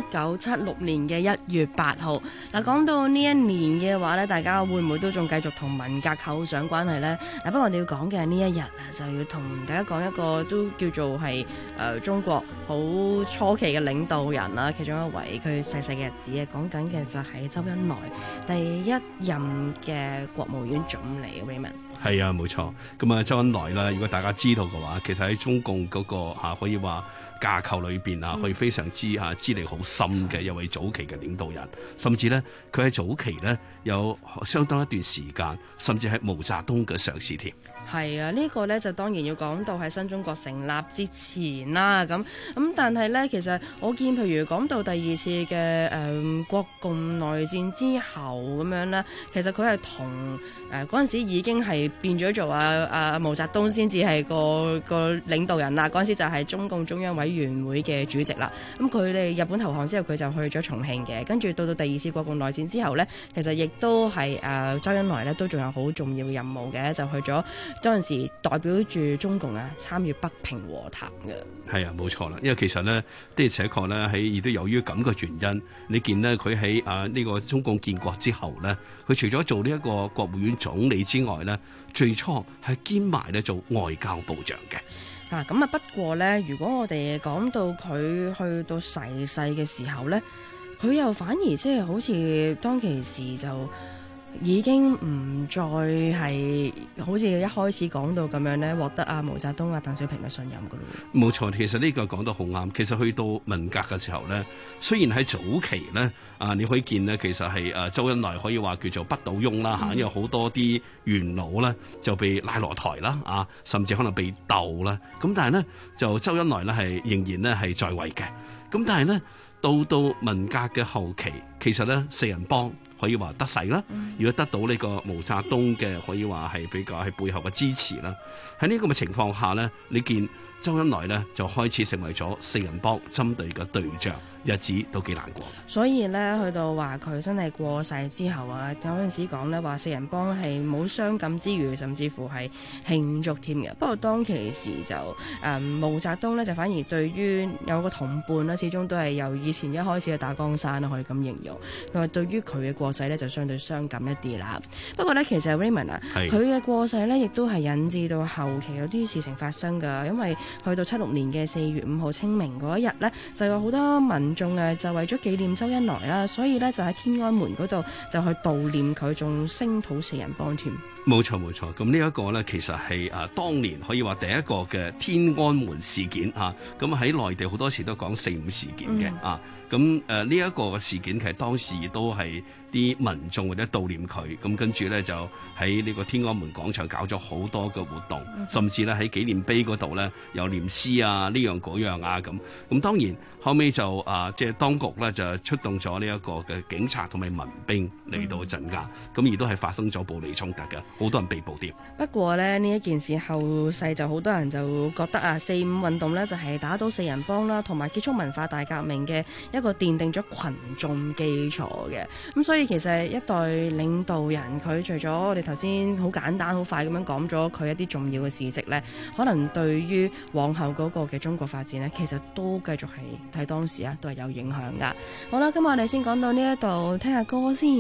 S10: 1976年嘅1月8號。嗱，講到呢一年嘅話咧，大家會唔會都仲繼續同文革扣上關係呢？嗱，不過我哋要講嘅呢一日啊，就要同大家講一個都叫做係中國好初期嘅領導人啦，其中一位佢逝世嘅日子啊，講緊嘅就係周恩來第一任嘅國務院總理 Raymond。
S11: 係啊，冇錯。咁啊，周恩來啦，如果大家知道嘅話，其實喺中共嗰個可以話架構裏邊可以非常之資歷好深嘅一位早期嘅領導人，甚至咧佢喺早期咧有相當一段時間，甚至係毛澤東嘅上司添。
S10: 係啊，呢個呢就當然要講到喺新中國成立之前啦。咁但係呢，其實我見譬如講到第二次嘅國共內戰之後咁樣呢，其實佢係同嗰陣時已經係變咗做毛澤東先至係個領導人啦。嗰陣時就係中共中央委員會嘅主席啦。咁佢哋日本投降之後，佢就去咗重慶嘅。跟住到第二次國共內戰之後呢，其實亦都係周恩來呢都仲有好重要嘅任務嘅，就去咗。嗰陣時代表住中共參與北平和談嘅。
S11: 係啊，冇錯啦，因為其實呢，的而且確呢，喺亦都由於咁嘅原因，你見呢，佢喺呢個中共建國之後呢，佢除咗做呢一個國務院總理之外呢，最初係兼埋呢做外交部長嘅。
S10: 咁不過呢，如果我哋講到佢去到逝世嘅時候呢，佢又反而即係好似當其時就已經唔再係好似一開始講到咁樣咧，獲得毛澤東鄧小平嘅信任噶咯。
S11: 冇錯，其實呢個講得好啱。其實去到文革嘅時候咧，雖然喺早期咧你可以見咧，其實係周恩來可以話叫做不倒翁啦因為好多啲元老咧就被拉落台啦甚至可能被鬥啦。咁但係咧就周恩來咧係仍然咧係在位嘅。咁但係咧到文革嘅後期，其實咧四人幫可以話得勢啦，如果得到呢個毛澤東嘅可以話係比較係背後嘅支持啦，喺呢個嘅情況下咧，你見周恩來咧就開始成為咗四人幫針對嘅對象，日子都幾難過。
S10: 所以咧去到話佢真係過世之後有陣時講咧話四人幫係冇傷感之餘，甚至乎係慶祝添嘅。不過當其時就毛澤東咧就反而對於有個同伴啦，始終都係由以前一開始嘅打江山啦，可以咁形容。佢話對於佢嘅過世咧就相對傷感一啲啦。不過咧其實 Raymond 佢嘅過世咧亦都係引致到後期有啲事情發生㗎，因為去到76年嘅4月5號清明嗰一日咧，就有好多民眾就為咗紀念周恩來啦，所以咧就喺天安門嗰度就去悼念佢，仲聲討四人幫添。
S11: 冇錯冇錯，咁呢一個呢，其實係當年可以話第一個嘅天安門事件咁喺內地好多時都講4.5事件嘅咁呢一個事件其實當時都係啲民眾或者悼念佢，咁跟住呢，就喺呢個天安門廣場搞咗好多嘅活動，甚至呢喺紀念碑嗰度呢，有念詩呢樣嗰樣咁當然後尾就即係當局呢，就出動咗呢一個嘅警察同埋民兵嚟到鎮壓，咁亦都係發生咗暴力衝突嘅，好多人被捕添。
S10: 不過呢一件事後世就好多人就覺得4.5運動呢就係打倒四人幫啦，同埋結束文化大革命嘅一個奠定咗群眾基礎嘅。咁所以其實一代領導人佢除咗我哋頭先好簡單好快咁樣講咗佢一啲重要嘅事蹟呢，可能對於往後嗰個嘅中國發展呢，其實都繼續係睇當時都係有影響噶。好啦，今日我哋先講到呢一度，聽下歌先。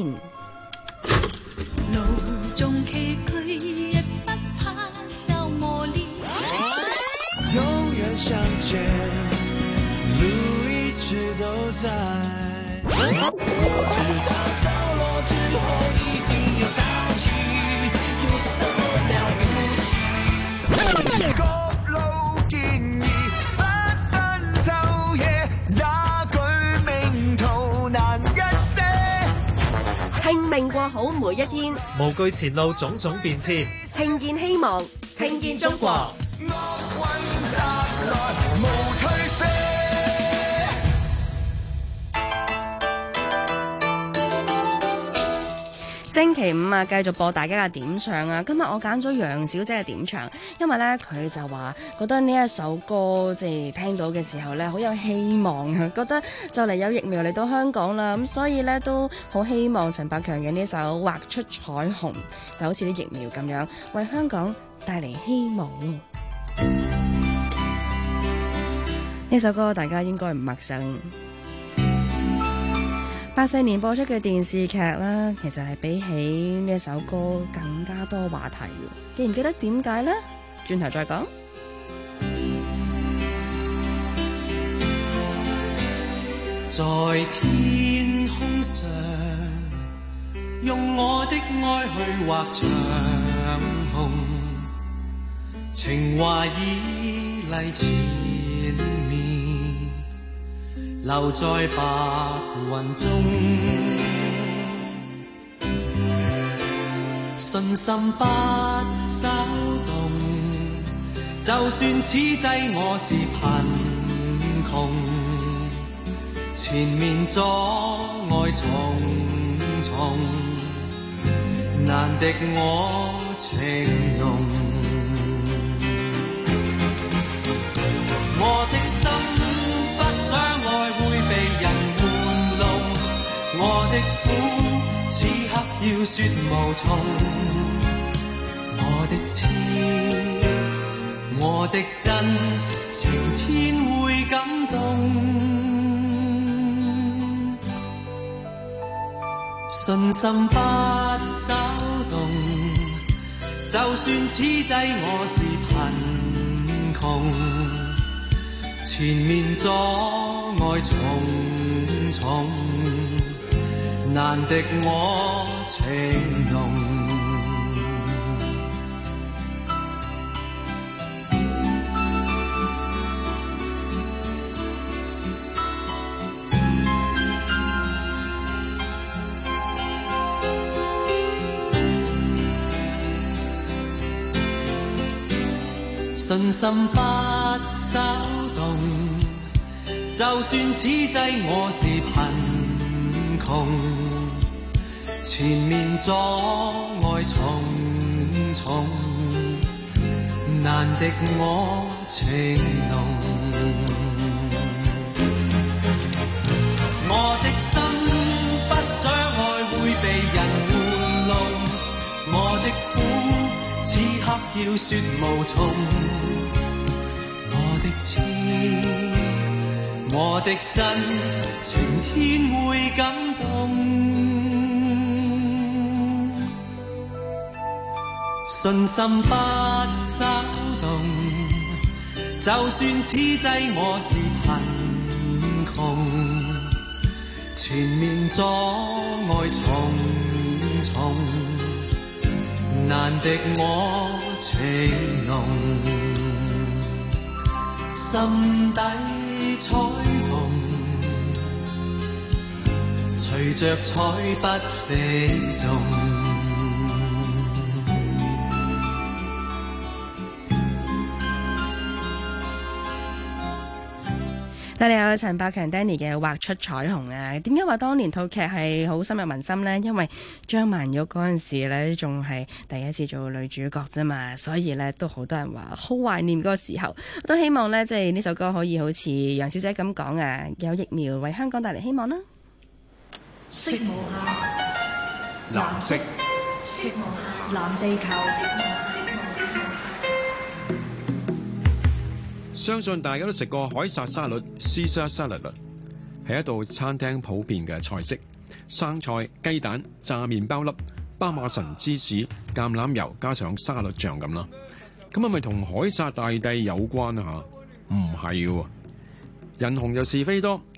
S18: 路中崎嶇亦不怕受磨練，永遠在。我知道着落之后一定有朝气，有什么了不起？各路建議不分晝夜，也舉命途難一些。
S19: 拼命過好每一天，
S20: 無懼前路種種變遷，
S19: 聽見希望，聽見中國。
S18: 惡運襲來無退卸。
S10: 星期五啊，繼續播大家嘅點唱啊！今日我揀咗楊小姐嘅點唱，因為咧佢就話覺得呢一首歌即係聽到嘅時候咧，好有希望啊！覺得就嚟有疫苗嚟到香港啦，咁所以咧都好希望陳百強嘅呢首《畫出彩虹》就好似啲疫苗咁樣，為香港帶嚟希望。呢首歌大家應該唔陌生。84年播出嘅電視劇啦，其實係比起呢一首歌更加多話題。記唔記得點解呢？轉頭再講。
S18: 在天空上，用我的愛去畫長虹，情話已嚟前面，留在白雲中，信心不稍動，就算此際我是貧窮，前面阻礙重重，難敵我情濃，我的心不想愛會被人玩弄，我的苦此刻要說無從，我的痴我的真情天會感動，信心不稍動，就算此際我是貧窮，前面阻礙重重，難敵我情濃。信心不稍動，就算此際我是貧窮，前面阻礙重重，難敵我情濃。我的心不想愛會被人玩弄，我的苦此刻要說無從，我的痴我的真情天會感動，信心不稍動，就算此際我是貧窮，前面阻礙重重，難敵我情濃，心底彩虹隨着彩筆飛縱。
S10: 睇你有陳百強 Danny 嘅畫出彩虹啊！點解話當年套劇係好深入民心呢？因為張曼玉嗰陣時咧仲係第一次做女主角啫嘛，所以咧都好多人話好懷念嗰個時候。我都希望咧，即係呢首歌可以好似楊小姐咁講啊，有疫苗為香港帶嚟希望啦。
S15: 色無限，藍色，色無限，藍地球。
S21: 相信大家都食過海撒沙律 （Caesar salad），係一道餐廳普遍嘅菜式。生菜、雞蛋、炸麵包粒、巴馬臣芝士、橄欖油，加上沙律醬咁啦。咁係咪同凱撒大帝有關啊？嚇，唔係嘅喎。人紅就是非多，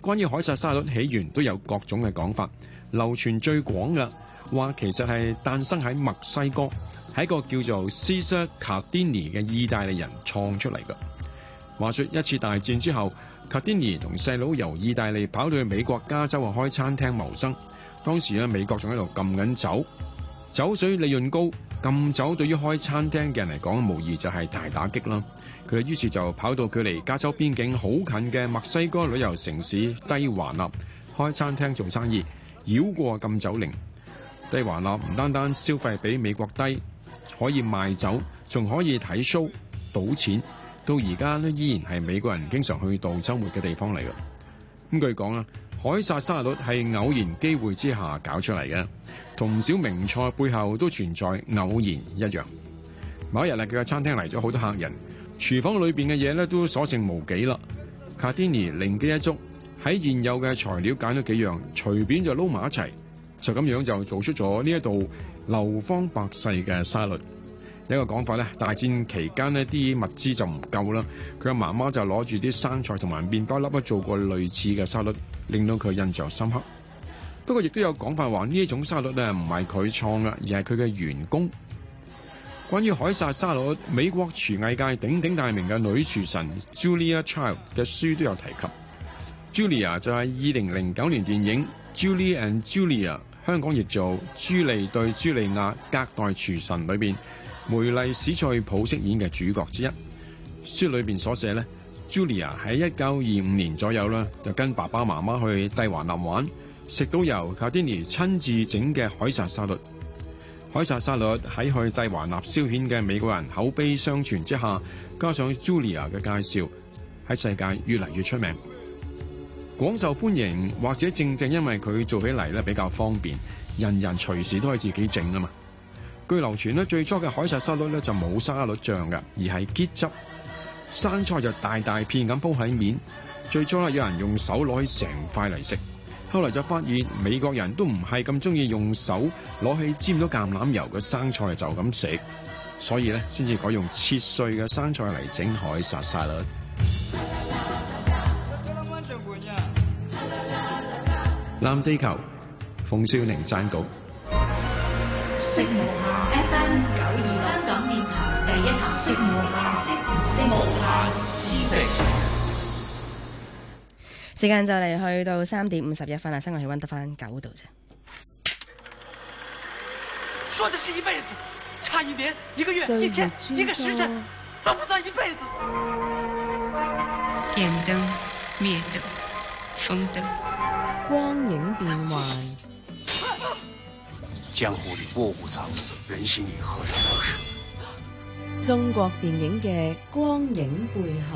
S21: 關於凱撒沙律起源都有各種嘅講法，流傳最廣嘅話其實係誕生喺墨西哥，係一個叫做 Cesare Cardini 嘅意大利人創出嚟嘅。話說一次大戰之後，Cardini 同細佬由意大利跑到去美國加州開餐廳謀生。當時咧美國仲喺度禁緊酒，酒水利潤高，禁酒對於開餐廳嘅人嚟講，無疑就係大打擊啦。佢哋於是就跑到距離加州邊境好近嘅墨西哥旅遊城市蒂華納開餐廳做生意，繞過禁酒令。蒂華納唔單單消費比美國低，可以賣酒，仲可以睇 show、賭錢，到而家咧依然係美國人經常去度週末嘅地方嚟嘅。咁據講啦，凱撒沙律係偶然機會之下搞出嚟嘅，同唔少名菜背後都存在偶然一樣。某一日佢嘅餐廳嚟咗好多客人，廚房裏邊嘅嘢咧都所剩無幾啦。卡丁尼靈機一觸，喺現有嘅材料揀咗幾樣，隨便就撈埋一齊，就咁樣就做出咗呢一道流芳百世嘅沙律。有一個講法咧，大戰期間呢啲物資就唔夠啦，佢嘅媽媽就攞住啲生菜同埋麵包粒做過類似嘅沙律，令到佢印象深刻。不過亦都有講法話呢一種沙律咧唔係佢創嘅，而係佢嘅員工。關於凱撒沙律，美國廚藝界鼎鼎大名嘅女廚神 Julia Child 嘅書都有提及。Julia 就係2009年電影 Julie and Julia 香港譯做朱莉對朱莉亞隔代廚神裏邊梅麗史翠普飾演嘅主角之一。書裏邊所寫呢， Julia 喺1925年左右啦，就跟爸爸媽媽去蒂華納玩，食到由卡丁尼親自整嘅凱撒沙律。凱撒沙律喺去蒂華納消遣嘅美國人口碑相傳之下，加上 Julia 嘅介紹，喺世界越嚟越出名，廣受歡迎。或者正正因為佢做起嚟咧比較方便，人人隨時都可以自己整啊嘛。據流傳咧，最初嘅凱撒沙律咧就冇沙律醬嘅，而係桔汁。生菜就大大片咁鋪喺面。最初咧有人用手攞起成塊嚟食，後來就發現美國人都唔係咁中意用手攞起沾咗橄欖油嘅生菜就咁食，所以咧先至改用切碎嘅生菜嚟整凱撒沙律。藍地球，馮少寧撰稿。
S12: 色無限 FM 92香港電台第一台，色無限知識。
S10: 時間就嚟去到3點51分啦，室外氣溫得返9度啫。
S17: 說的是一輩子，差一年、一個月、一天、一個時辰，都不算一輩子。
S3: 電燈、滅燈、風燈，
S9: 光影變幻。
S22: 江湖裏臥虎藏龍，人心裏何嘗不是？
S9: 中國電影嘅光影背後。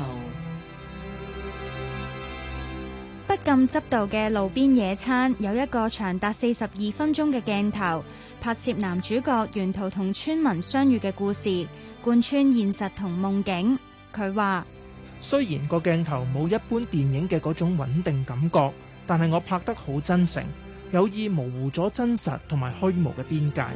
S23: 不禁執道嘅路邊野餐有一個長達42分鐘嘅鏡頭，拍攝男主角沿途同村民相遇嘅故事，貫穿現實同夢境。佢話：
S24: 雖然個鏡頭冇一般電影嘅嗰種穩定感覺，但係我拍得好真誠，有意模糊咗真實同埋虛無嘅邊界。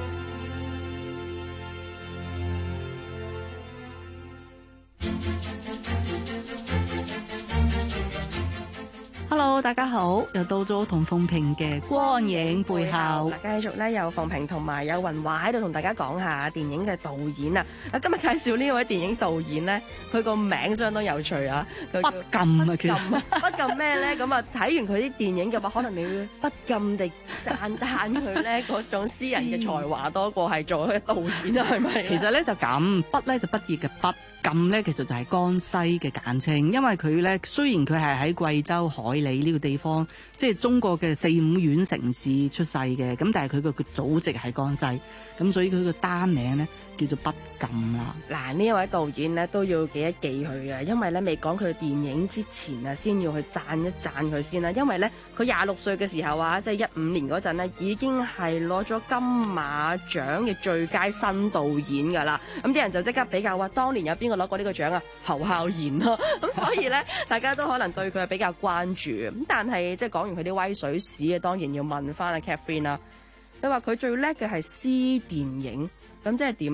S25: Hello， 大家好，又到咗同鳳萍嘅光影背後。
S10: 繼續咧，有鳳萍同埋有雲華喺度同大家講下電影嘅導演啊！今日介紹呢位電影導演咧，佢個名相當有趣啊！佢叫
S25: 不禁啊，
S10: 不禁咩咧？咁啊，睇完佢啲電影嘅話，可能你會不禁地讚歎佢咧嗰種私人嘅才華多過係做一個導演啊？係咪？
S25: 其實咧就咁，筆咧就畢業嘅筆，禁咧其實就係江西嘅簡稱，因為佢咧雖然佢係喺貴州海里呢個地方，即係中國嘅4、5縣城市出世嘅，咁但係佢個祖籍係江西，咁所以佢個單名咧叫做不禁啦。
S10: 嗱，呢一位導演咧都要記一記佢嘅，因為咧未講佢電影之前啊，先要去讚一讚佢先啦。因為咧佢26歲嘅時候啊，即係15年嗰陣咧，已經係攞咗金馬獎嘅最佳新導演噶啦。咁啲人就即刻比較話，當年有邊個攞過呢個獎啊？侯孝賢咯。咁所以咧，大家都可能對佢係比較關注。咁但係即係講完佢啲威水史嘅，當然要問翻阿 Catherine 啦。你話佢最叻嘅係私電影，咁即係點咧？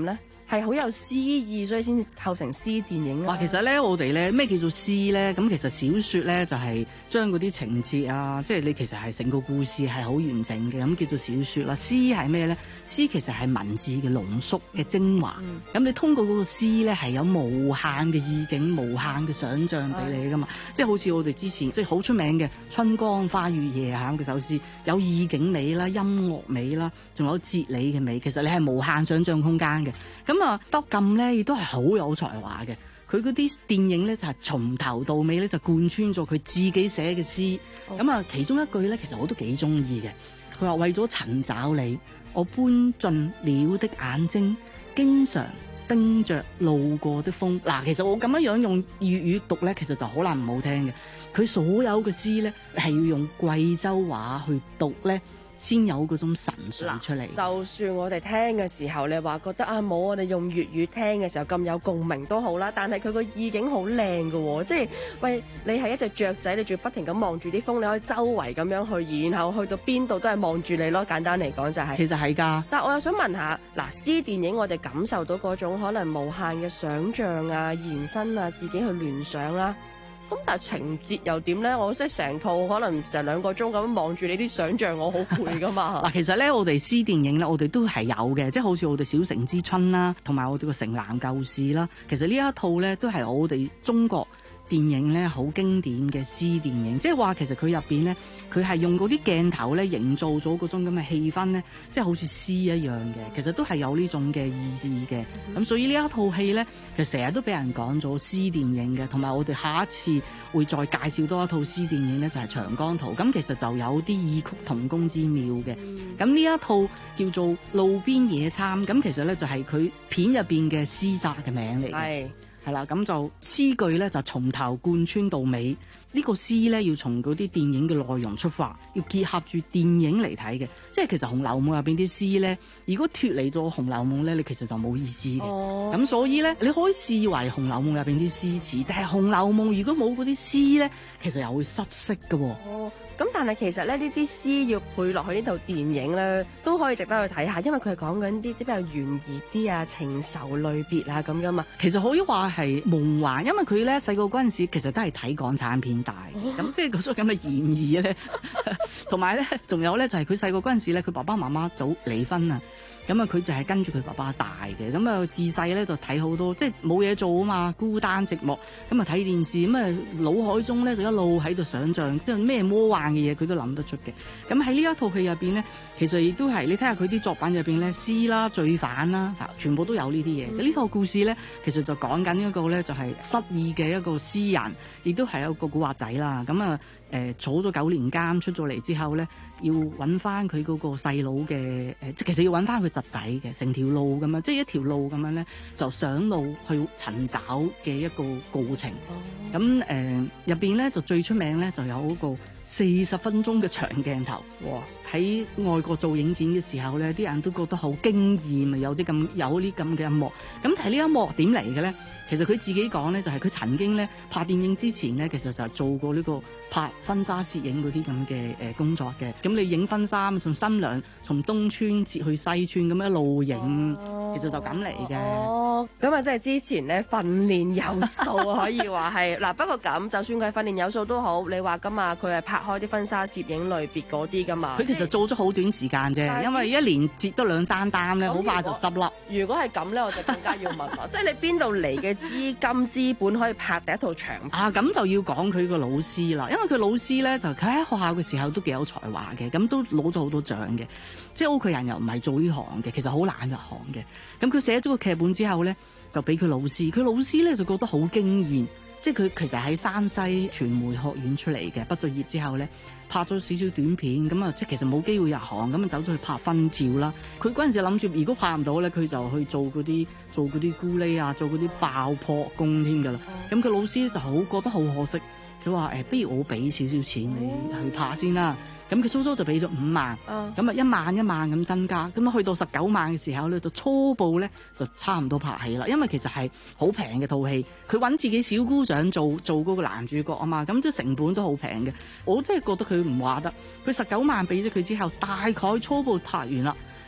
S10: 係好有詩意，所以先構成詩電影啦。
S25: 其實咧，我哋咧咩叫做詩咧？咁其實小説咧就係將嗰啲情節啊，即係你其實係成個故事係好完整嘅，咁叫做小説啦。詩係咩咧？詩其實係文字嘅濃縮嘅精華。咁你通過嗰個詩咧係有無限嘅意境、無限嘅想像俾你噶嘛。即係好似我哋之前即係好出名嘅《春光花雨夜》嗰首詩，有意境美啦、音樂美啦，仲有哲理嘅美。其實你係無限想像空間嘅。咁啊，德禁咧亦都係好有才華嘅。佢嗰啲電影咧就係從頭到尾咧就貫穿咗佢自己寫嘅詩。咁啊，其中一句咧其實我都幾中意嘅。佢話為咗尋找你，我搬進鳥的眼睛，經常盯着路過的風。嗱，其實我咁樣用粵語讀咧，其實就好難唔好聽嘅。佢所有嘅詩咧係要用貴州話去讀咧，先有嗰種神髓出嚟。
S10: 就算我哋聽嘅時候，你話覺得冇我哋用粵語聽嘅時候咁有共鳴都好啦，但係佢個意境好靚㗎喎，即係喂，你係一隻雀仔，你仲不停咁望住啲風，你可以周圍咁樣去，然後去到邊度都係望住你咯。簡單嚟講就係、
S25: 其實係㗎。
S10: 但我又想問下，嗱，詩電影我哋感受到嗰種可能無限嘅想像啊、延伸啊、自己去聯想啦。咁但係情節又點咧？我即係成套可能成2個鐘咁望住你啲想像，我好攰噶嘛。
S25: 嗱，其實咧我哋詩電影咧，我哋都係有嘅，即係好似我哋小城之春啦，同埋我哋個城南舊事啦。其實呢一套咧都係我哋中國電影咧好經典嘅詩電影，即係話其實佢入邊咧，佢係用嗰啲鏡頭咧營造咗嗰種咁嘅氣氛咧，即係好似詩一樣嘅，其實都係有呢種嘅意義嘅。咁所以呢一套戲咧，其實成日都俾人講咗詩電影嘅，同埋我哋下一次會再介紹多一套詩電影咧，就係《長江圖》。咁其實就有啲異曲同工之妙嘅。咁呢一套叫做《路邊野餐》，咁其實咧就係佢片入邊嘅詩集嘅名嚟嘅。係啦，咁就詩句咧就從頭貫穿到尾。呢個詩咧要從嗰啲電影嘅內容出發，要結合住電影嚟睇嘅。即係其實《紅樓夢》入邊啲詩咧，如果脫離咗《紅樓夢》咧，你其實就冇意思嘅。咁所以咧，你可以視為《紅樓夢》入邊啲詩詞，但係《紅樓夢》如果冇嗰啲詩咧，其實又會失色嘅喎。
S10: 咁但係其實咧，呢啲詩要配落去呢套電影咧，都可以值得去睇下，因為佢係講緊啲比較懸疑啲啊、情仇類別啊咁噶嘛。
S25: 其實可以話係夢幻，因為佢咧細個嗰陣時其實都係睇港產片大，咁即係嗰種咁嘅懸疑咧，同埋咧仲有咧就係佢細個嗰陣時咧，佢爸爸媽媽早離婚啊。咁啊，佢就係跟住佢爸爸大嘅，咁啊自細咧就睇好多，即係冇嘢做啊嘛，孤單寂寞，咁啊睇電視，咁啊腦海中咧就一路喺度想像，即係咩魔幻嘅嘢佢都諗得出嘅。咁喺呢一套戲入邊咧，其實亦都係你睇下佢啲作品入邊咧，詩啦、罪犯啦，全部都有呢啲嘢。呢套故事咧，其實就講緊一個咧就係失意嘅一個詩人，亦都係一個古惑仔啦。咁啊坐咗9年監出咗嚟之後咧，要揾翻佢嗰個細佬嘅即其實要揾翻佢侄仔嘅，成條路咁樣，即係一條路咁樣咧，就上路去尋找嘅一個過程。咁入邊咧就最出名咧就有嗰個40分鐘嘅長鏡頭。哇！喺外國做影展嘅時候咧，啲人都覺得好驚豔，咪有啲咁嘅一幕。咁係呢一幕點嚟嘅咧？其實佢自己講咧，就係佢曾經咧拍電影之前咧，其實就係做過呢個拍婚紗攝影嗰啲咁嘅工作嘅。咁你影婚紗，從新娘從東村接去西村咁一路影，其實就咁嚟嘅。
S10: 咁啊，即係之前咧訓練有素可以話係嗱。不過咁，就算佢係訓練有素都好，你話㗎嘛，佢係拍開啲婚紗攝影類別嗰啲㗎嘛。
S25: 佢其實做咗好短時間啫，因為一年接得2-3單咧，好快就執笠。
S10: 如果係咁咧，我就更加要問啦，即係你邊度嚟嘅資金資本可以拍第一套長片
S25: 啊？咁就要講佢個老師啦，因為佢老師咧就佢喺學校嘅時候都幾有才華嘅，咁都攞咗好多獎嘅。即係屋企人又唔係做呢行嘅，其實好懶入行嘅。咁佢寫咗個劇本之後咧，就俾佢老師，佢老師咧就覺得好驚豔。即係佢其實喺山西傳媒學院出嚟嘅，畢咗業之後咧拍咗少少短片，咁啊即係其實冇機會入行，咁啊走咗去拍婚照啦。佢嗰陣時諗住，如果拍唔到咧，佢就去做嗰啲咕喱啊，做嗰啲爆破工添㗎啦。咁佢老師就覺得好可惜，佢話不如我俾少少錢你去拍先啦。咁佢初初就俾咗5萬，咁啊1萬咁增加，咁啊去到19萬嘅時候咧，就初步咧就差唔多拍戲啦。因為其實係好平嘅套戲，佢揾自己小姑丈做嗰個男主角啊嘛，咁都成本都好平嘅。我真係覺得佢唔話得，佢19萬俾咗佢之後，大概初步拍完啦。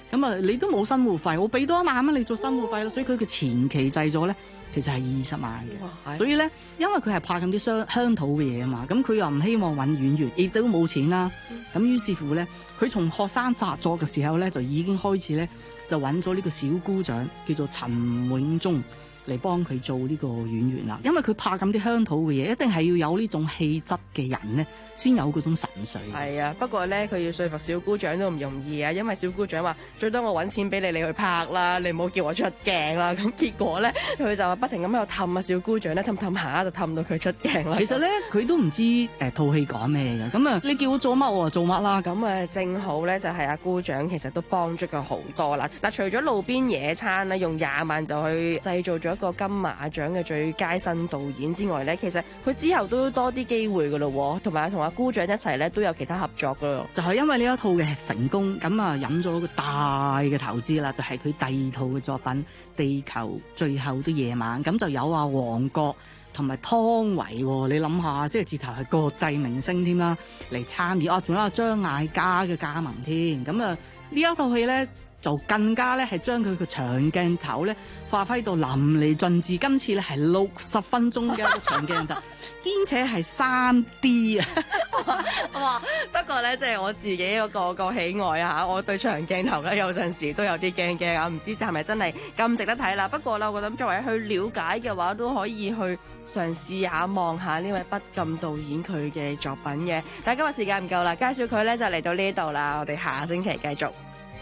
S25: 咁啊，你都冇生活費，我俾多1萬蚊你做生活費咯，所以佢嘅前期製作咧，其實係20萬嘅。所以咧，因為佢係拍緊啲鄉土嘅嘢啊嘛，咁佢又唔希望揾演員，亦都冇錢啦。咁於是乎咧，佢從學生習作嘅時候咧，就已經開始咧，就揾咗呢個小姑丈，叫做陳永忠，嚟幫佢做呢個演員啦。因為佢拍緊啲鄉土嘅嘢，一定係要有呢種氣質嘅人咧，先有嗰種神髓。
S10: 係啊，不過咧佢要說服小姑丈都唔容易啊，因為小姑丈話最多我揾錢俾你去拍啦，你唔好叫我出鏡啦。咁結果咧佢就不停咁喺度氹啊小姑丈咧，氹下就氹到佢出鏡啦。
S25: 其實咧佢都唔知套戲講咩嘅，咁啊你叫我做乜我就做乜啦。
S10: 咁啊正好咧就係阿姑丈其實都幫咗佢好多啦。嗱，除咗路邊野餐咧用20萬就去製造咗一個金馬獎嘅最佳新導演之外咧，其實佢之後都多啲機會噶咯，同埋同阿姑丈一齊咧都有其他合作噶咯。
S25: 就係因為呢一套嘅成功，咁啊引咗個大嘅投資啦，就係佢第2套嘅作品《地球最後的夜晚》，咁就有黃國同埋湯唯，你諗下，即係字頭係國際明星添啦，嚟參與，仲有張艾嘉嘅加盟添，咁啊呢一套戲咧就更加咧係將佢個長鏡頭咧發揮到淋漓盡致。今次咧係60分鐘嘅一個長鏡頭，兼且係3D 啊！
S10: 哇！不過咧，即係我自己嗰個喜愛啊嚇，我對長鏡頭咧有陣時都有啲驚啊，唔知係咪真係咁值得睇啦？不過咧，我覺得作為去了解嘅話，都可以去嘗試下望下呢位不禁導演佢嘅作品嘅。但係今日時間唔夠啦，介紹佢咧就嚟到呢度啦，我哋下星期繼續。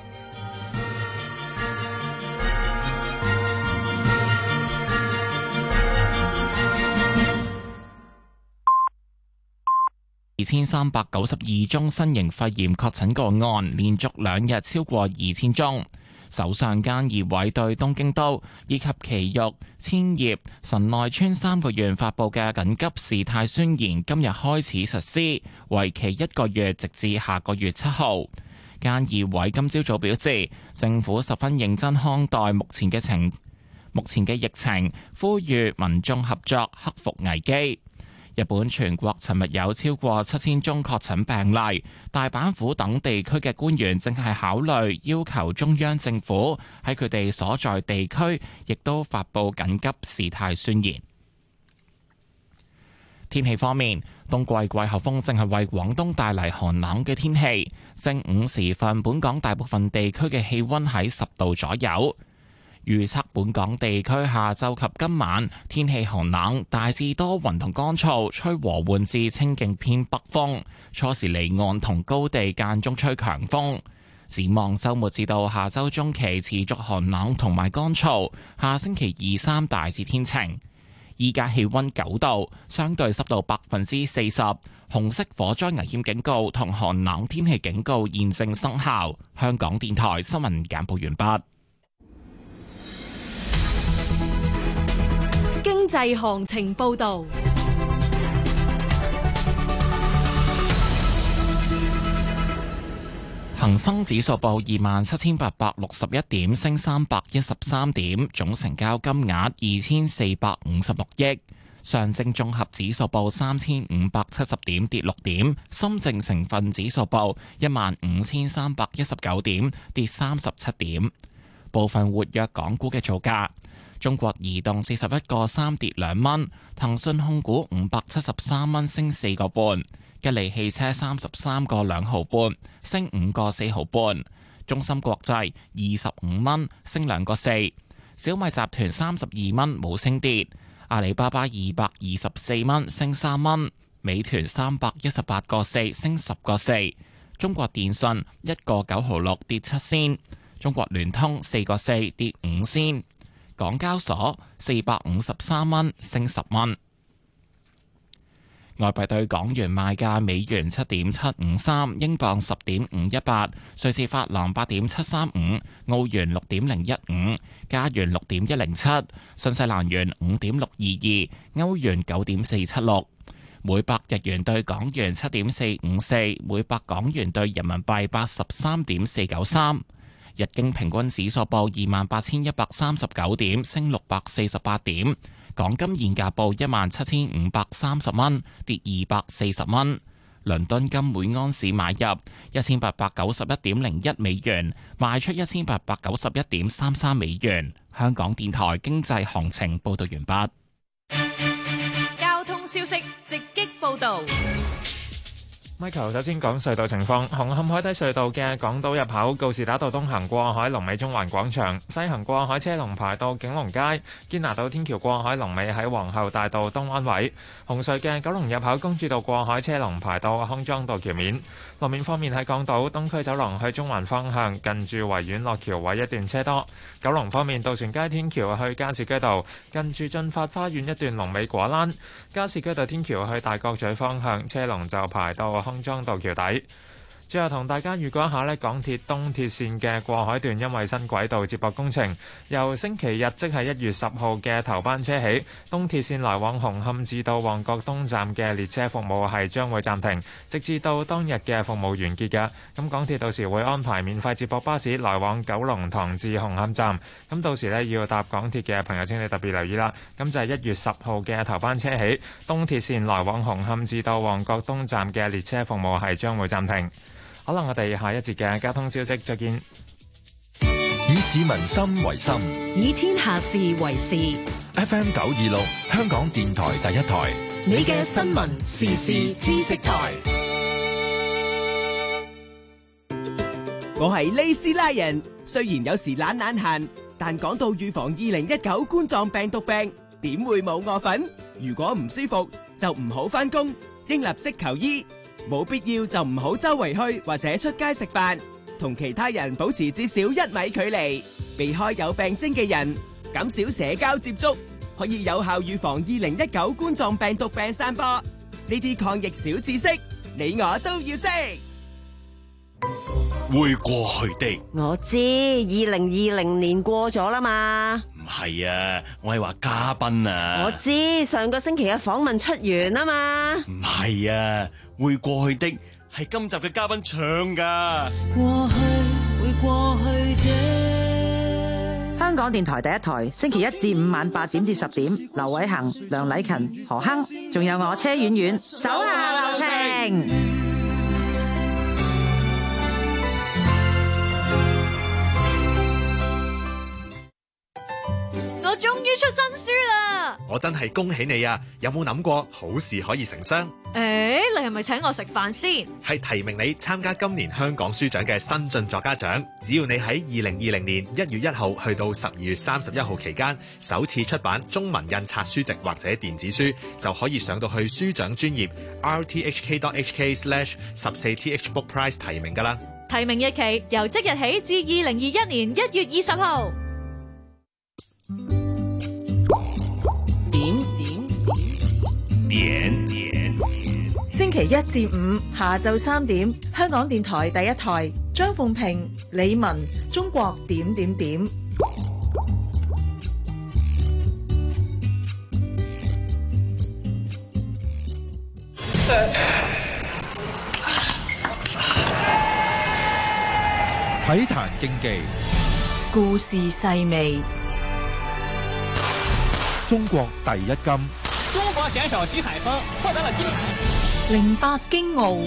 S1: 2392宗新型肺炎確診個案，連續2日超過2000宗。首相菅義偉對東京都以及埼玉、千葉、神奈川3個縣發布嘅緊急事態宣言今日開始實施，為期1個月，直至下個月7號。菅義偉今朝早表示，政府十分認真看待目前嘅疫情，呼籲民眾合作克服危機。日本全國尋日有超過7000宗確診病例，大阪府等地區嘅官員正係考慮要求中央政府喺佢哋所在地區亦都發布緊急事態宣言。天氣方面，冬季季候風正係為廣東帶嚟寒冷嘅天氣。正午時分，本港大部分地區嘅氣溫喺10度左右。預測本港地區下晝及今晚天氣寒冷，大致多雲同乾燥，吹和緩至清勁偏北風，初時離岸同高地間中吹強風。展望週末至到下週中期持續寒冷同埋乾燥，下星期2、3大致天晴。依家氣溫9度，相對濕度40%，紅色火災危險警告同寒冷天氣警告現正生效。香港電台新聞簡報完畢。
S2: 經濟行情報導，
S1: 恒生指數報27,861點，升313點，總成交金額2456億。上證綜合指數報3570點，跌6點。深證成分指數報15,319點，跌37點。部分活躍港股嘅造價。中國移動41個3跌2蚊，騰訊控股573蚊升4個半，吉利汽車33個2毫半升5個4毫半，中芯國際25蚊升2個4，小米集團32蚊冇升跌，阿里巴巴224蚊升3蚊，美團318個4升10個4，中國電信1個9毫6跌7仙，中國聯通4個4跌5仙。港交所453蚊升10蚊。外幣對港元賣價：美元7.753，英鎊10.518，瑞士法郎8.735，澳元6.015，加元6.107，新西蘭元5.622，歐元9.476。每百日元對港元7.454，每百港元對人民幣83.493。日經平均指數報28,139點，升648點。港金現價報17,530蚊，跌240蚊。 倫敦金每盎司買入1891.01美元，賣出1891.33美元。香港電台經濟行情報道完畢。
S5: 交通消息直擊報道。
S6: Michael 首先講隧道情況，紅磡海底隧道嘅港島入口告士打道東行過海龍尾中環廣場，西行過海車龍排到景隆街，堅拿道天橋過海龍尾喺皇后大道東灣位。紅隧嘅九龍入口公主道過海車龍排到康莊道橋面。路面方面喺港島東區走廊去中環方向，近住維園落橋位一段車多。九龍方面，渡船街天橋去加士居道近住進發花園一段龍尾果欄，加士居道天橋去大角咀方向車龍就排到康莊道橋底。最後同大家預告一下呢，港鐵東鐵線嘅過海段因為新軌道接駁工程，由星期日即係1月10號嘅頭班車起，東鐵線來往紅磡至到旺角東站嘅列車服務係將會暫停，直至到當日嘅服務完結嘅。咁港鐵到時會安排免費接駁巴士來往九龍塘至紅磡站。咁到時呢，要搭港鐵嘅朋友請你特別留意啦。咁就係1月10號嘅頭班車起，東鐵線來往紅磡至到旺角東站嘅列車服務係將會暫停。可能我哋下一節嘅交通消息再見。
S4: 以市民心為心，
S2: 以天下事為事。
S4: FM 926香港電台第一台，
S2: 你嘅新聞時事知識台。
S7: 我係利斯拉人，雖然有時懶閒，但講到預防2019冠狀病毒病，點會冇我份？如果唔舒服就唔好返工，應立即求醫。冇必要就唔好周圍去或者出街食飯，同其他人保持至少1米距離，避開有病徵嘅人，減少社交接觸，可以有效預防2019冠狀病毒病散播。呢啲抗疫小知識，你我都要識。
S8: 會過去的，
S13: 我知2020年過咗啦嘛。
S8: 唔係啊，我係話嘉賓啊。
S13: 我知上個星期嘅訪問出完啊嘛。
S8: 唔係啊，會過去的係今集嘅嘉賓唱噶。
S18: 過去會過去的。
S26: 香港電台第一台，星期1至5晚8點至10點，劉偉恒、梁禮勤、何鏗，仲有我車婉婉，手下留情。
S5: 我終於出新書啦！
S27: 我真係恭喜你啊！有冇諗過好事可以成雙？
S5: 你係咪請我食飯先？
S27: 係提名你參加今年香港書獎嘅新晉作家獎。只要你喺2020年1月1號去到12月31號期間，首次出版中文印刷書籍或者電子書，就可以上到去書獎專頁 rthk.hk/14thbookprize 提名㗎啦。
S5: 提名日期由即日起至2021年1月20號。
S4: 點
S9: 星期1至5下晝3點，香港電台第一台，張鳳平、李文，中國點。
S4: 體壇競技，
S9: 故事細味，
S4: 中國第一金。
S28: 中國選手徐海峰獲得了金牌。
S9: 08京奧，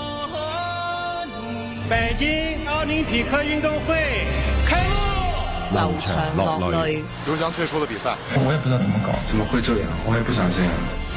S28: 北京奧林匹克運動會開幕，
S9: 流場落淚。
S29: 劉翔退出了比賽，
S30: 我也不知道怎麼搞，怎麼會這樣？我也不想這樣。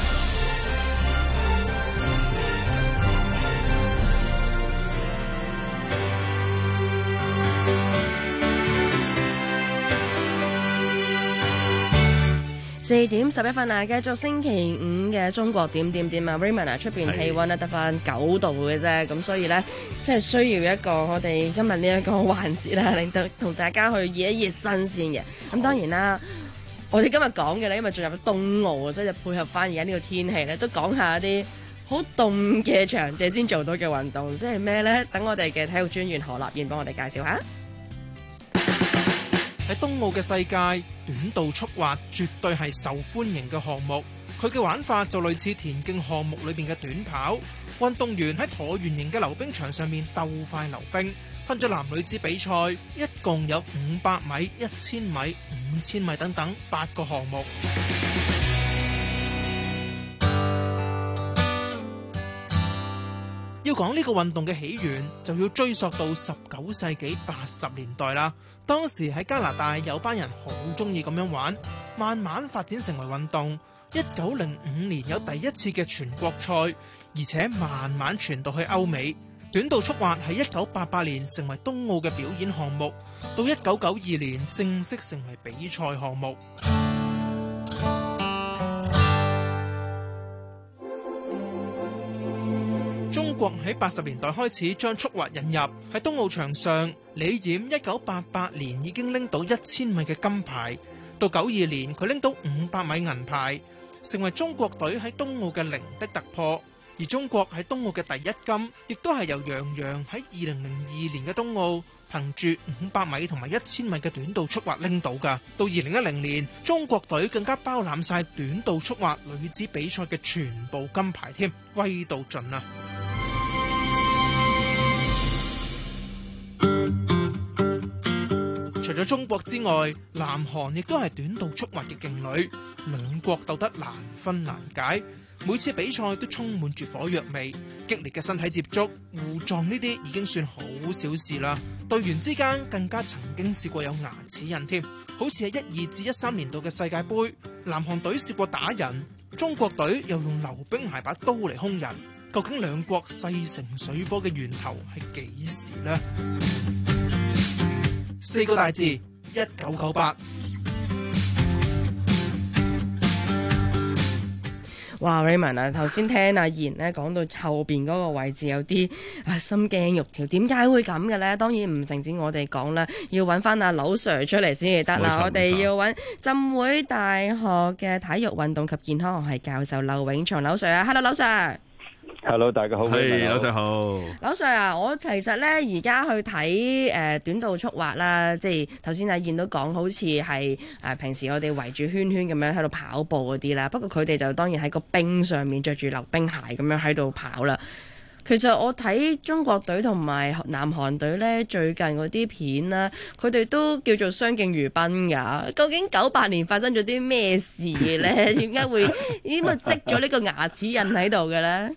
S10: 4點11分啊！繼續星期5嘅中國點啊 Raymond 啊，出邊氣溫咧得翻9度嘅啫，咁所以咧即係需要一個我哋今日呢一個環節啦，令到同大家去熱一熱身先嘅。咁當然啦，我哋今日講嘅咧，因為進入冬奧，所以就配合翻而家呢個天氣咧，都講下一啲好凍嘅場地先做到嘅運動，即係咩咧？等我哋嘅體育專員何立燕幫我哋介紹下。
S24: 喺冬奧嘅世界，短道速滑絕對係受歡迎嘅項目。佢嘅玩法就類似田徑項目裏邊嘅短跑，運動員喺橢圓形嘅溜冰場上面鬥快溜冰，分咗男女子比賽，一共有500米、1000米、5000米等等8個項目。 要講呢個運動嘅起源，就要追溯到19世紀80年代啦。當時喺加拿大有班人好中意咁樣玩，慢慢發展成為運動。1905年有第一次嘅全國賽，而且慢慢傳到去歐美。短道速滑喺1988年成為冬奧嘅表演項目，到1992年正式成為比賽項目。中國喺80年代開始將速滑引入，喺冬奧場上，李冉1988年已經拎到1000米嘅金牌，到92年佢拎到500米銀牌，成為中國隊喺冬奧嘅零的突破。而中國喺冬奧嘅第一金，亦都係由楊洋喺2002年嘅冬奧憑住500米同埋1000米嘅短道速滑拎到㗎。到2010年，中國隊更加包攬晒短道速滑女子比賽嘅全部金牌添，威到盡啊！除咗中國之外，南韓亦都係短道速滑嘅勁旅，兩國鬥得難分難解，每次比賽都充滿住火藥味，激烈嘅身體接觸、互撞呢啲已經算好小事啦。隊員之間更加曾經試過有牙齒印添，好似喺12至13年度嘅世界盃，南韓隊試過打人，中國隊又用溜冰鞋把刀嚟兇人。究竟兩國勢成水火嘅源頭係幾時呢？4個大字：1998。
S10: 哇 Raymond 啊，頭先聽阿賢咧講到後邊嗰個位置有啲心驚肉跳，點解會咁嘅咧？當然唔淨止我哋講啦，要揾翻阿劉 Sir 出嚟先至得啦。我哋要揾浸會大學嘅體育運動及健康學系教授劉永松，劉 Sir 啊 ，Hello 劉 Sir。Hello，
S11: 大家好。係，劉 Sir 好。
S10: 劉 Sir 啊，我其實咧而家去睇短道速滑啦，即係頭先阿燕都講，好似係平時我哋圍住圈圈咁樣喺度跑步嗰啲啦。不過佢哋就當然喺個冰上面着住溜冰鞋咁樣喺度跑啦。其實我睇中國隊同埋南韓隊咧最近嗰啲片啦，佢哋都叫做相敬如賓㗎。究竟98年發生咗啲咩事咧？點解會積咗呢個牙齒印喺度嘅咧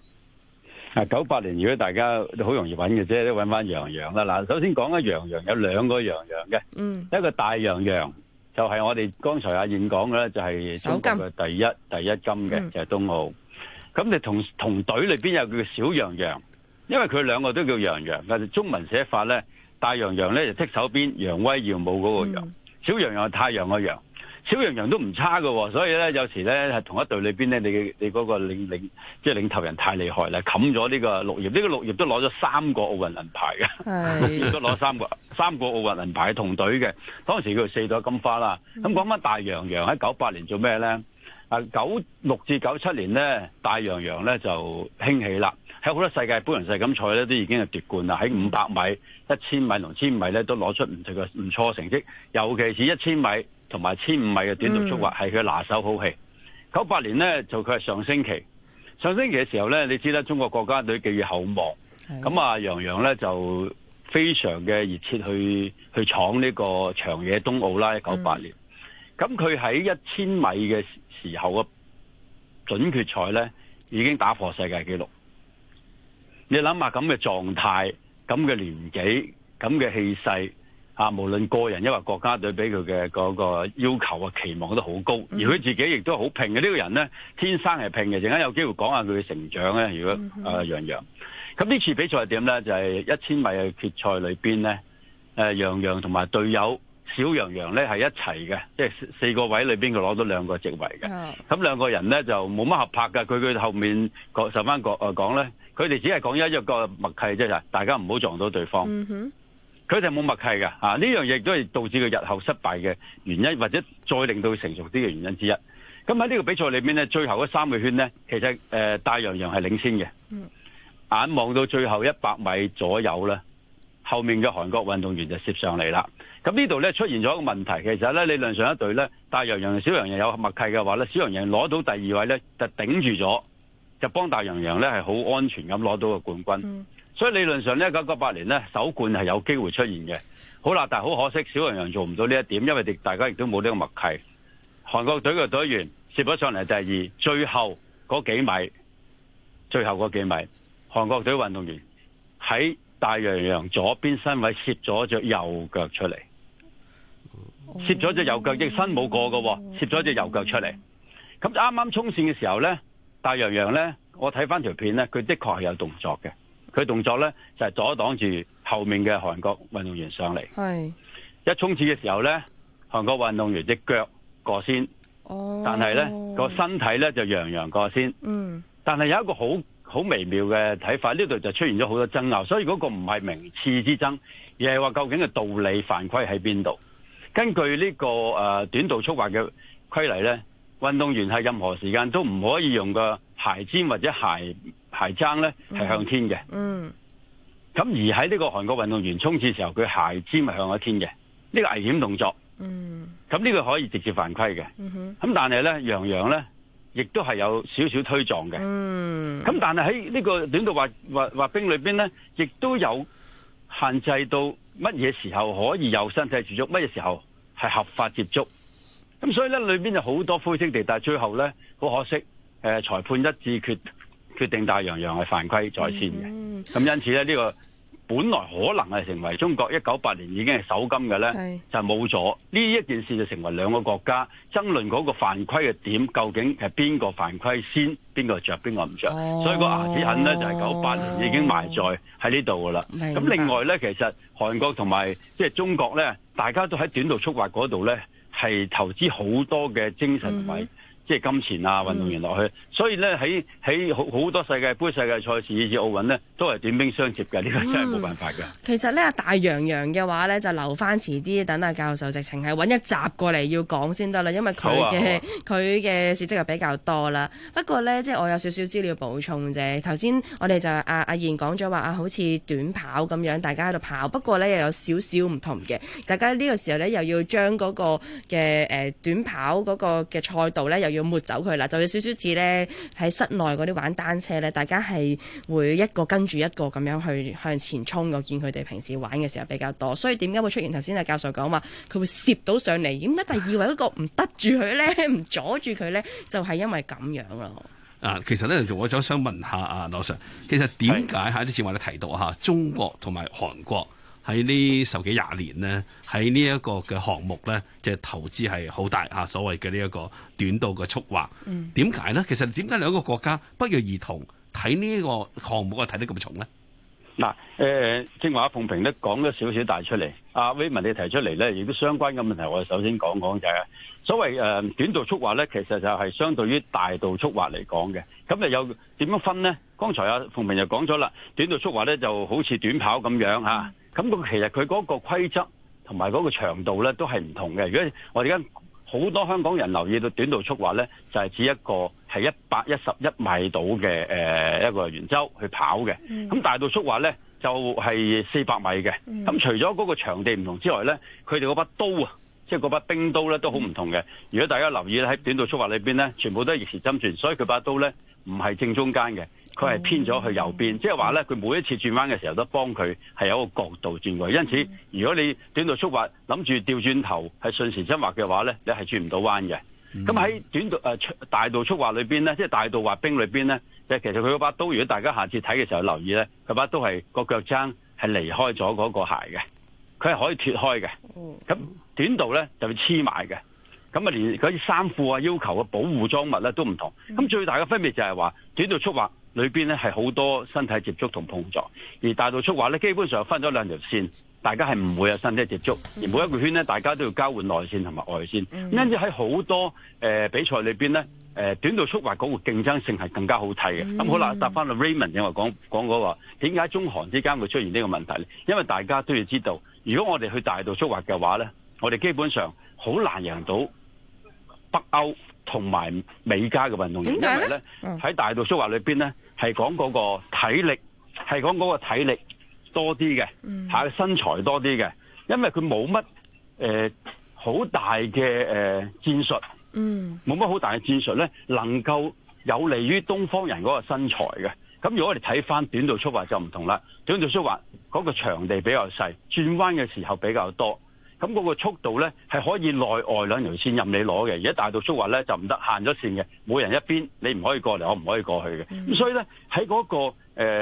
S11: ？98年如果大家都好容易揾嘅啫，都揾翻楊洋啦。嗱，首先講咧，楊洋有兩個楊洋嘅，一個大楊洋就係我哋剛才阿燕講嘅咧，就係中國嘅第一金嘅，就係冬奧。咁你同隊裏邊有叫小楊洋，因為佢兩個都叫楊洋，但係中文寫法咧，大楊洋咧就剔手邊揚威耀武嗰個楊，小楊洋係太陽個陽。小楊洋都唔差㗎，所以咧有時咧係同一隊裏邊咧，你嗰個領頭人太厲害啦，冚咗呢個綠葉，呢個綠葉都攞咗3個奧運銀牌嘅，都攞3個奧運銀牌同隊嘅，當時佢4朵金花啦。咁講翻大楊洋喺98年做咩咧？96至97年咧，大楊洋咧就興起啦，喺好多世界盃同世錦賽咧都已經係奪冠啦，喺500米、1000米同1000米咧都攞出唔錯成績，尤其是1000米。同埋1500米嘅短道速滑係佢拿手好戲。98年呢，就佢係上升期嘅時候呢，你知啦，中國國家隊寄予厚望，咁啊楊洋呢，就非常嘅熱切去闖呢個長野冬奧啦。98年，咁佢喺1000米嘅時候嘅準決賽呢，已經打破世界紀錄。你諗下咁嘅狀態、咁嘅年紀、咁嘅氣勢。無論個人抑或國家隊俾佢嘅嗰個要求啊、期望都好高，而佢自己亦都好拼嘅。呢個人呢，天生係拼嘅。陣間有機會講下佢嘅成長咧。如果楊洋，咁呢次比賽係點呢？就係1000米嘅決賽裏邊呢，楊洋同埋隊友小楊洋呢係一齊嘅，即係4個位裏邊佢攞到2個席位嘅。咁2個人呢就冇乜合拍嘅。佢後面受翻講呢，佢哋只係講一個默契啫，就係大家唔好撞到對方。佢哋冇默契嘅，呢樣嘢亦都係導致佢日後失敗嘅原因，或者再令到佢成熟啲嘅原因之一。咁喺呢個比賽裏面呢，最後嗰3個圈呢，其實大楊洋係領先嘅。眼望到最後100米左右呢，後面嘅韓國運動員就攝上嚟啦。咁呢度呢出現咗一個問題，其實呢理論上一隊呢，大楊洋同小楊洋有默契嘅話呢，小楊洋攞到第2位呢，就頂住咗，就幫大楊洋呢係好安全咁攞到個冠軍。所以理論上呢，1998年呢首冠係有機會出現嘅。好啦，但係好可惜，小楊洋做唔到呢一點，因為大家亦都冇呢個默契。韓國隊嘅隊員攝咗上嚟第2，最後嗰幾米， 韓國隊運動員喺大洋洋左邊身位攝咗隻右腳出嚟，攝咗隻右腳，亦身冇過嘅，攝咗隻右腳出嚟。咁啱啱衝線嘅時候呢，大洋洋呢，我睇翻條片呢，佢的確係有動作嘅。佢動作呢，就係阻擋住後面嘅韓國運動員上嚟。係一衝刺嘅時候呢，韓國運動員隻腳過先，但係呢個身體呢，就洋洋過先。但係有一個好微妙嘅睇法，呢度就出現咗好多爭拗，所以嗰個唔係名次之爭，而係話究竟嘅道理犯規喺邊度？根據呢個短道速滑嘅規例呢，運動員係任何時間都唔可以用個鞋尖或者鞋踭呢係向天嘅。咁而喺呢個韓國運動員衝刺時候，佢鞋尖係向咗天嘅，呢個危險動作。咁呢個可以直接犯規嘅。咁但係呢，楊洋呢亦都係有少少推撞嘅。咁但係喺呢個短道滑冰裏邊呢，亦都有限制到乜嘢時候可以有身體接觸，乜嘢時候係合法接觸。咁所以呢，裏邊有好多灰色地帶，最後呢，好可惜，裁判一致決定大洋洋係犯規在先嘅。咁因此呢，呢個本來可能係成為中國1998年已經係首金嘅呢，就冇咗呢一件事，就成為兩個國家爭論嗰個犯規嘅點，究竟係邊個犯規先，邊個着，邊個唔着。所以個牙齒痕呢，就係98年已經埋在喺呢度噶啦。咁另外呢，其實韓國同埋即係中國呢，大家都喺短道速滑嗰度呢，係投資好多嘅精神同埋即係金錢啊，運動員落去，所以咧喺好多世界盃、世界賽事以至奧運呢，都係短兵相接嘅，呢個真係冇辦法嘅。
S10: 其實咧，大洋洋嘅話咧，就留翻遲啲，等阿教授直情係揾一集過嚟要講先得啦，因為佢嘅事蹟又比較多啦。不過咧，即係我有少少資料補充啫。頭先我哋就阿賢講咗話好似短跑咁樣，大家喺度跑，不過咧又有少少唔同嘅。大家呢個時候咧，又要將嗰個嘅短跑嗰個嘅賽道咧，又要抹走佢啦，就有少少似咧喺室內嗰啲玩單車咧，大家係會一個跟住一個咁樣去向前衝。我見佢哋平時玩嘅時候比較多，所以點解會出現頭先阿教授講話佢會攝到上嚟？點解第二位嗰個唔得住佢咧，唔阻住佢咧？就係因為咁樣咯。
S3: 其實咧，我想問下阿羅 Sir，其實點解喺啲節目咧提到中國同埋韓國喺呢十幾廿年呢，喺呢一個嘅項目咧，即係投資係好大所謂嘅呢一個短道嘅速滑。點解呢？其實點解兩個國家不約而同睇呢個項目睇得咁重呢？
S11: 嗱，正話阿鳳平咧講咗少少帶出嚟，阿 Raymond 你提出嚟咧，亦都相關嘅問題，我哋首先講講就係所謂短道速滑咧，其實就係相對於大道速滑嚟講嘅。咁又有點樣分呢？剛才阿鳳平就講咗啦，短道速滑咧就好似短跑咁樣嚇。咁其實佢嗰個規則同埋嗰個長度咧都係唔同嘅。如果我哋而家好多香港人留意到短道速滑咧，就係指一個係111米度嘅一個圓周去跑嘅。咁大道速滑咧就係400米嘅。咁除咗嗰個場地唔同之外咧，佢哋嗰把刀啊，即係嗰把冰刀咧都好唔同嘅。如果大家留意喺短道速滑裏邊咧，全部都係逆時針轉，所以佢把刀咧唔係正中間嘅。佢係偏咗去右邊，即係話咧，佢每一次轉彎嘅時候都幫佢係有一個角度轉過去。因此，如果你短道速滑諗住調轉頭係順時針滑嘅話咧，你係轉唔到彎嘅。咁喺大道速滑裏邊咧，即係大道滑冰裏邊咧，其實佢嗰把刀，如果大家下次睇嘅時候留意咧，佢把刀係個腳踭係離開咗嗰個鞋嘅，佢係可以脫開嘅。咁短道咧就會黐埋嘅。咁啊，連嗰啲衫褲啊要求嘅保護裝物咧都唔同。咁最大嘅分別就係話短道速滑裏邊咧係好多身體接觸同碰撞，而大道速滑咧基本上分咗兩條線，大家係唔會有身體接觸，而每一個圈咧大家都要交換內線同埋外線。因此喺好多比賽裏邊咧，短道速滑嗰個競爭性係更加好睇嘅。咁好啦，答翻到 Raymond 因為講嗰個點解中韓之間會出現呢個問題咧？因為大家都要知道，如果我哋去大道速滑嘅話咧，我哋基本上好難贏到北歐同埋美加嘅運動員，因為咧喺大道速滑裏邊咧係講嗰個體力，係講嗰個體力多啲嘅，係身材多啲嘅，因為佢冇乜好大嘅戰術，冇乜好大嘅戰術咧，能夠有利於東方人嗰個身材嘅。咁如果我哋睇翻短道速滑就唔同啦，短道速滑嗰個場地比較細，轉彎嘅時候比較多。咁嗰個速度咧係可以內外兩條線任你攞嘅，而家大道速滑咧就唔得，限咗線嘅，每人一邊，你唔可以過嚟，我唔可以過去嘅。咁所以咧喺嗰個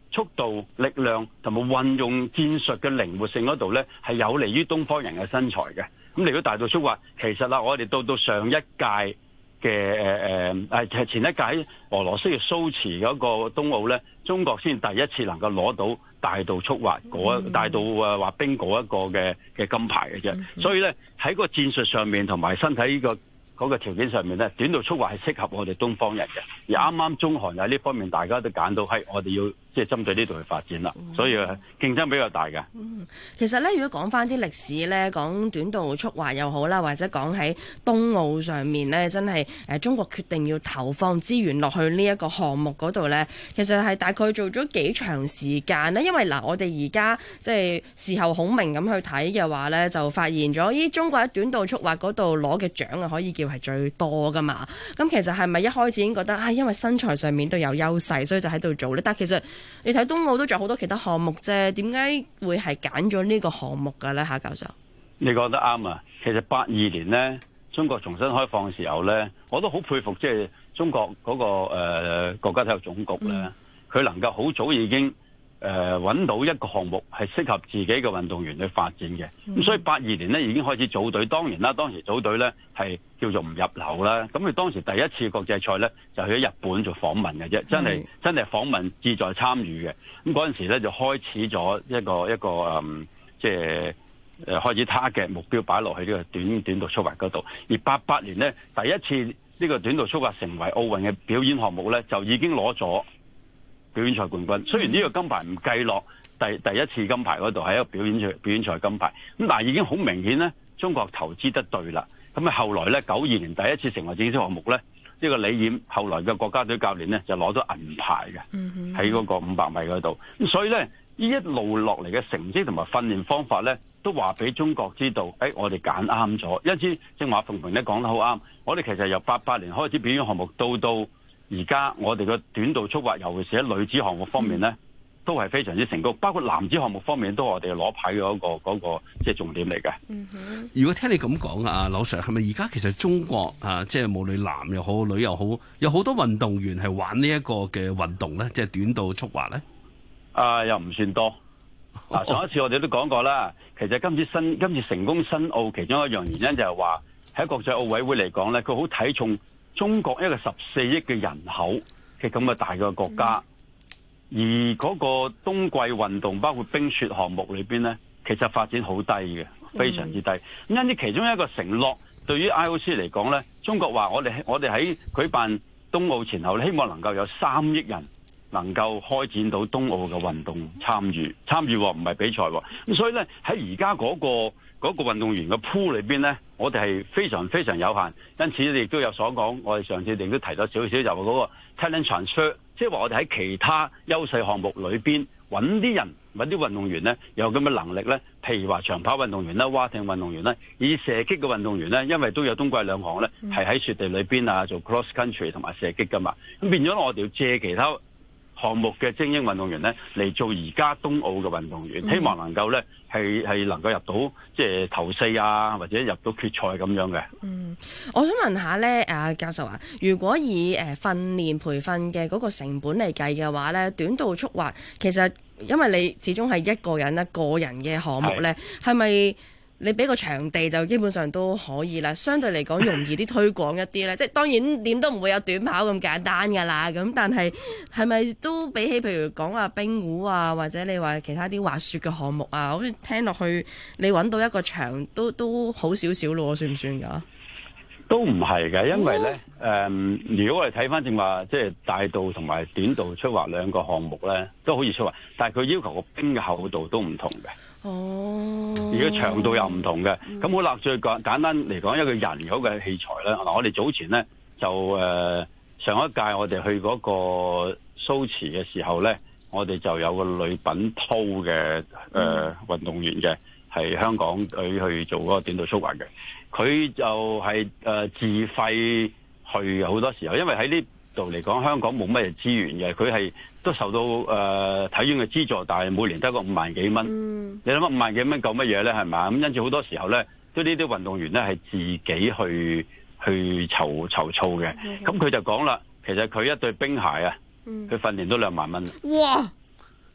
S11: 速度、力量同埋運用戰術嘅靈活性嗰度咧，係有利於東方人嘅身材嘅。咁如果大道速滑，其實啦，我哋到上一屆嘅前一屆喺俄羅斯嘅蘇茨嗰個冬奧咧，中國先第一次能夠攞到大道速滑大道滑冰嗰一個嘅金牌嘅啫。所以咧喺個戰術上面同埋身體嗰個條件上面咧，短道速滑係適合我哋東方人嘅。而啱啱中韓喺呢方面大家都揀到係我哋要即係針對呢度去發展啦，所以競爭比較大嘅。
S10: 其實咧，如果講翻啲歷史咧，講短道速滑又好啦，或者講喺冬奧上面咧，真係中國決定要投放資源落去呢一個項目嗰度咧，其實係大概做咗幾長時間呢？因為嗱，我哋而家即係事後孔明咁去睇嘅話咧，就發現咗咦，中國喺短道速滑嗰度攞嘅獎啊，可以叫係最多噶嘛。咁其實係咪一開始已經覺得因為身材上面都有優勢，所以就喺度做咧？但係其實你睇冬奧都仲有好多其他項目啫，點解會係揀咗呢個項目㗎咧？夏教授，你講得啱啊！其實82年呢，中國重新開放嘅時候咧，我都好佩服即係中國嗰個國家體育總局咧，佢能夠好早已經揾到一個項目係適合自己嘅運動員去發展嘅。咁所以82年呢已經開始組隊，當然啦，當時組隊咧係叫做唔入流啦。咁佢當時第一次國際賽咧就去咗日本做訪問嘅啫，真係訪問志在參與嘅。咁嗰陣時咧就開始咗一個即係開始target目標擺落去呢個短道速滑嗰度。而88年呢，第一次呢個短道速滑成為奧運嘅表演項目咧，就已經攞咗表演賽冠軍。雖然呢個金牌唔計落第一次金牌嗰度係一個表演賽金牌，咁但係已經好明顯咧，中國投資得對啦。咁啊後來咧92年第一次成為正式項目咧，呢個李冉後來嘅國家隊教練咧就攞咗銀牌嘅，喺嗰個500米嗰度。咁所以咧呢一路落嚟嘅成績同埋訓練方法咧，都話俾中國知道，我哋揀啱咗。因此正話鳳平咧講得好啱，我哋其實由88年開始表演項目到而家，我哋嘅短道速滑，尤其是喺女子項目方面咧，都係非常之成功。包括男子項目方面，都係我哋攞牌嘅嗰個即係重點嚟嘅。
S3: 如果聽你咁講啊，柳 Sir，係咪而家其實中國即係無論男又好，女又好，有好多運動員係玩呢一個嘅運動咧，即係短道速滑咧？
S11: 又唔算多。上一次我哋都講過啦，其實今次成功申奧其中一樣原因就係話喺國際奧委會嚟講咧，佢好睇重中國一個14億嘅人口嘅咁嘅大嘅國家，而嗰個冬季運動包括冰雪項目裏邊咧，其實發展好低嘅，非常之低。咁因此其中一個承諾對於 IOC 嚟講咧，中國話我哋喺舉辦冬奧前後，希望能夠有3億人能夠開展到冬奧嘅運動參與唔係比賽喎。咁所以咧喺而家嗰個運動員嘅 pool 裏邊咧，我哋係非常非常有限。因此你亦都有所講，我哋上次亦都提咗少少，就係嗰個 talent transfer， 即係話我哋喺其他優勢項目裏邊揾啲運動員咧，有咁嘅能力咧。譬如話長跑運動員啦、划艇運動員啦，以射擊嘅運動員咧，因為都有冬季兩項咧，係喺雪地裏邊做 cross country 同埋射擊噶嘛。咁變咗我哋要借其他項目嘅精英運動員咧嚟做而家冬奧嘅運動員，希望能夠咧係能夠入到即係頭4或者入到決賽咁樣嘅。
S10: 我想問下咧，教授啊，如果以訓練培訓嘅嗰個成本嚟計嘅話咧，短道速滑其實因為你始終係一個人嘅項目咧，係咪你俾個場地就基本上都可以啦？相對嚟講容易啲推廣一啲咧，即係當然點都唔會有短跑咁簡單㗎啦。咁但係咪都比起譬如講話冰壺啊，或者你話其他啲滑雪嘅項目啊，好似聽落去你揾到一個場都好少少咯，算唔算㗎？
S11: 都唔係嘅，因為咧如果我哋睇翻正話，即係大道同埋短道速滑兩個項目咧，都可以速滑，但係佢要求個冰嘅厚度都唔同嘅。而個長度又唔同嘅。咁好啦，最簡單嚟講，一個人嗰個器材咧，嗱，我哋早前咧就上一屆我哋去嗰個蘇茨嘅時候咧，我哋就有個女品濤嘅運動員嘅，係香港隊去做嗰個短道速滑嘅。佢就係自費去好多時候，因為喺呢度嚟講，香港冇乜嘢資源嘅，佢係都受到體院嘅資助，但係每年得個5萬幾蚊。你諗下5萬幾蚊夠乜嘢咧？係咪？咁因此好多時候咧，都呢啲運動員咧係自己去籌措嘅。咁佢就講啦，其實佢一對冰鞋啊，佢訓練都2萬蚊。
S10: 哇！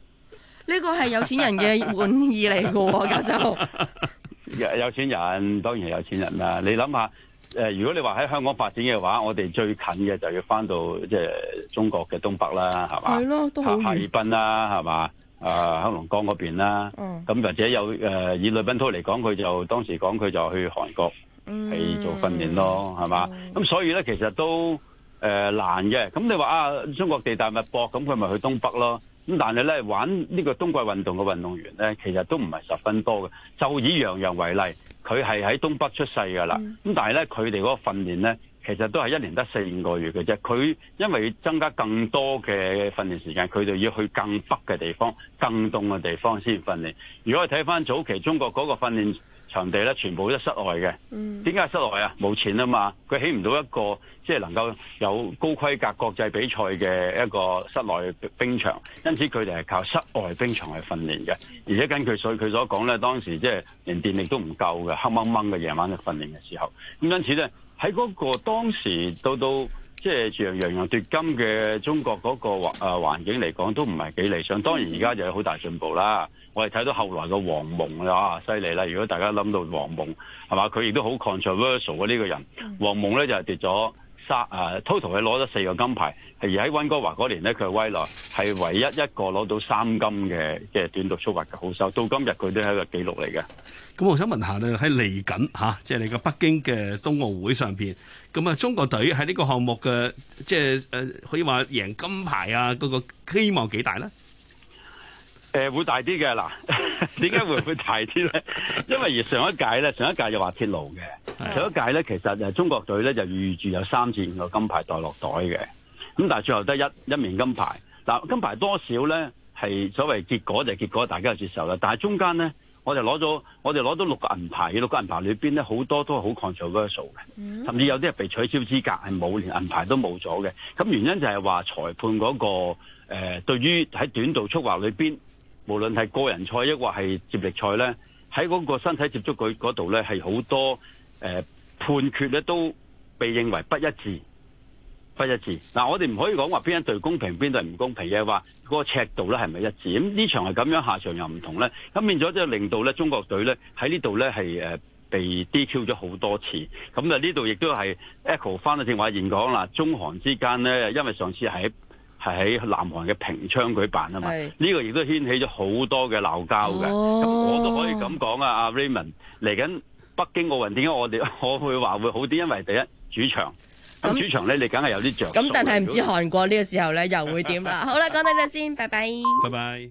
S10: 呢個係有錢人嘅玩意嚟㗎喎，教授。
S11: 有錢人當然係有錢人啦。你諗下，如果你話喺香港發展嘅話，我哋最近嘅就要翻到即係中國嘅東北啦，係嘛？
S10: 係咯，都好遠。
S11: 哈爾濱啦，係嘛？黑龍江嗰邊啦。咁或者有以呂斌濤嚟講，佢就當時講佢就去韓國係做訓練咯，係嘛？咁所以咧，其實都難嘅。咁你話啊，中國地大物博，咁佢咪去東北咯？咁但係咧，玩呢個冬季運動嘅運動員咧，其實都唔係十分多嘅。就以楊洋為例，佢係喺東北出世㗎啦。咁但係咧，佢哋嗰個訓練咧，其實都係1年得4-5個月嘅啫。佢因為要增加更多嘅訓練時間，佢哋要去更北嘅地方、更凍嘅地方先訓練。如果你睇翻早期中國嗰個訓練場地咧，全部都室外嘅。點解係室外啊？冇錢啊嘛，佢起唔到一個即係能夠有高規格國際比賽嘅一個室內冰場，因此佢哋係靠室外冰場去訓練嘅。而且根據佢所講咧，當時即係連電力都唔夠嘅，黑掹掹嘅夜晚嘅訓練嘅時候，咁因此咧喺嗰個當時到即係楊洋奪金嘅中國嗰個環境嚟講，都唔係幾理想。當然而家就有好大進步啦。我哋睇到後來嘅黃蒙啊，犀利啦！如果大家諗到黃蒙係嘛，佢亦都好 controversial 嘅呢個人。黃蒙咧就係跌咗total 係攞咗4個金牌，而喺溫哥華嗰年咧，佢係威來係唯一一個攞到3金嘅即係短道速滑嘅好手，到今日佢都係一個紀錄嚟嘅。
S3: 咁我想問下咧，喺嚟緊嚇，即係你個北京嘅冬奧會上邊，咁啊中國隊喺呢個項目嘅即係可以話贏金牌啊，嗰個希望幾大咧？
S11: 會大啲嘅嗱，點解會大啲咧？因為而上一屆就滑鐵盧嘅，上一屆咧其實中國隊咧就預住有3至5個金牌袋落袋嘅，咁但係最後得一面金牌。嗱，金牌多少咧係所謂結果就係結果，大家就接受啦。但係中間咧，我哋攞到6個銀牌，6個銀牌裏邊咧好多都係好 controversial 嘅，甚至有啲係被取消資格，係冇連銀牌都冇咗嘅。咁原因就係話裁判嗰個對於喺短道速滑裏邊，無論係個人賽抑或係接力賽咧，喺嗰個身體接觸佢嗰度咧係好多判決咧都被認為不一致。嗱，我哋唔可以講話邊一隊公平，邊隊唔公平嘅，話嗰個尺度咧係咪一致？咁呢場係咁樣，下場又唔同咧，咁變咗即係令到咧中國隊咧喺呢度咧係被 DQ 咗好多次。咁啊呢度亦都係 echo 翻正話現講啦，中韓之間咧，因為上次係喺南韓嘅平昌舉辦啊嘛，呢個亦都掀起咗好多嘅鬧交嘅。咁我都可以咁講啊，阿 Raymond 嚟緊北京奧運點解我會話會好啲？因為第一主場，咁主場咧你梗係有啲着數。
S10: 咁但係唔知韓國呢個時候咧又會點啦？好啦，講到呢度先，拜拜。
S3: 拜拜。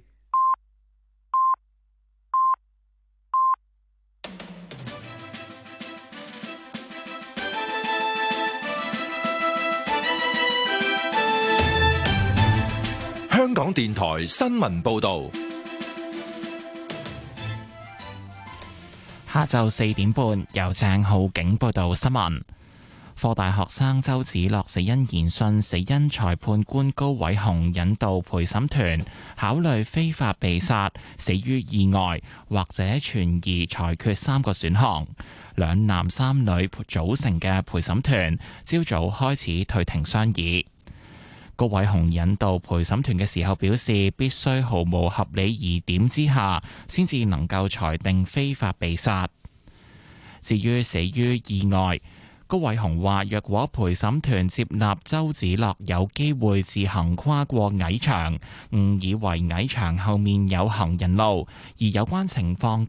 S4: 香港電台新聞報導，
S1: 下晝4點半由鄭浩景報道新聞。科大學生周梓樂死因研訊死因裁判官高偉雄引導陪審團考慮非法被殺、死於意外或者存疑裁決3個選項。2男3女組成嘅陪審團朝早開始退庭商議。高偉雄引導陪審團嘅時候表示，必須毫無合理疑點之下，先至能夠裁定非法被殺。至於死於意外，高偉雄話：若果陪審團接納周梓樂有機會自行跨過矮牆，誤以為矮牆後面有行人路，而有關情況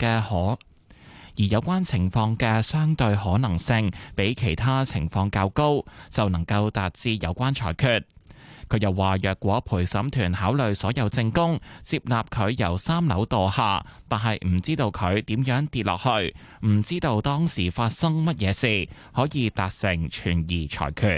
S1: 嘅相對可能性比其他情況較高，就能夠達至有關裁決。佢又話：若果陪審團考慮所有證供，接納佢由3樓墮下，但係唔知道佢點樣跌落去，唔知道當時發生乜嘢事，可以達成存疑裁決。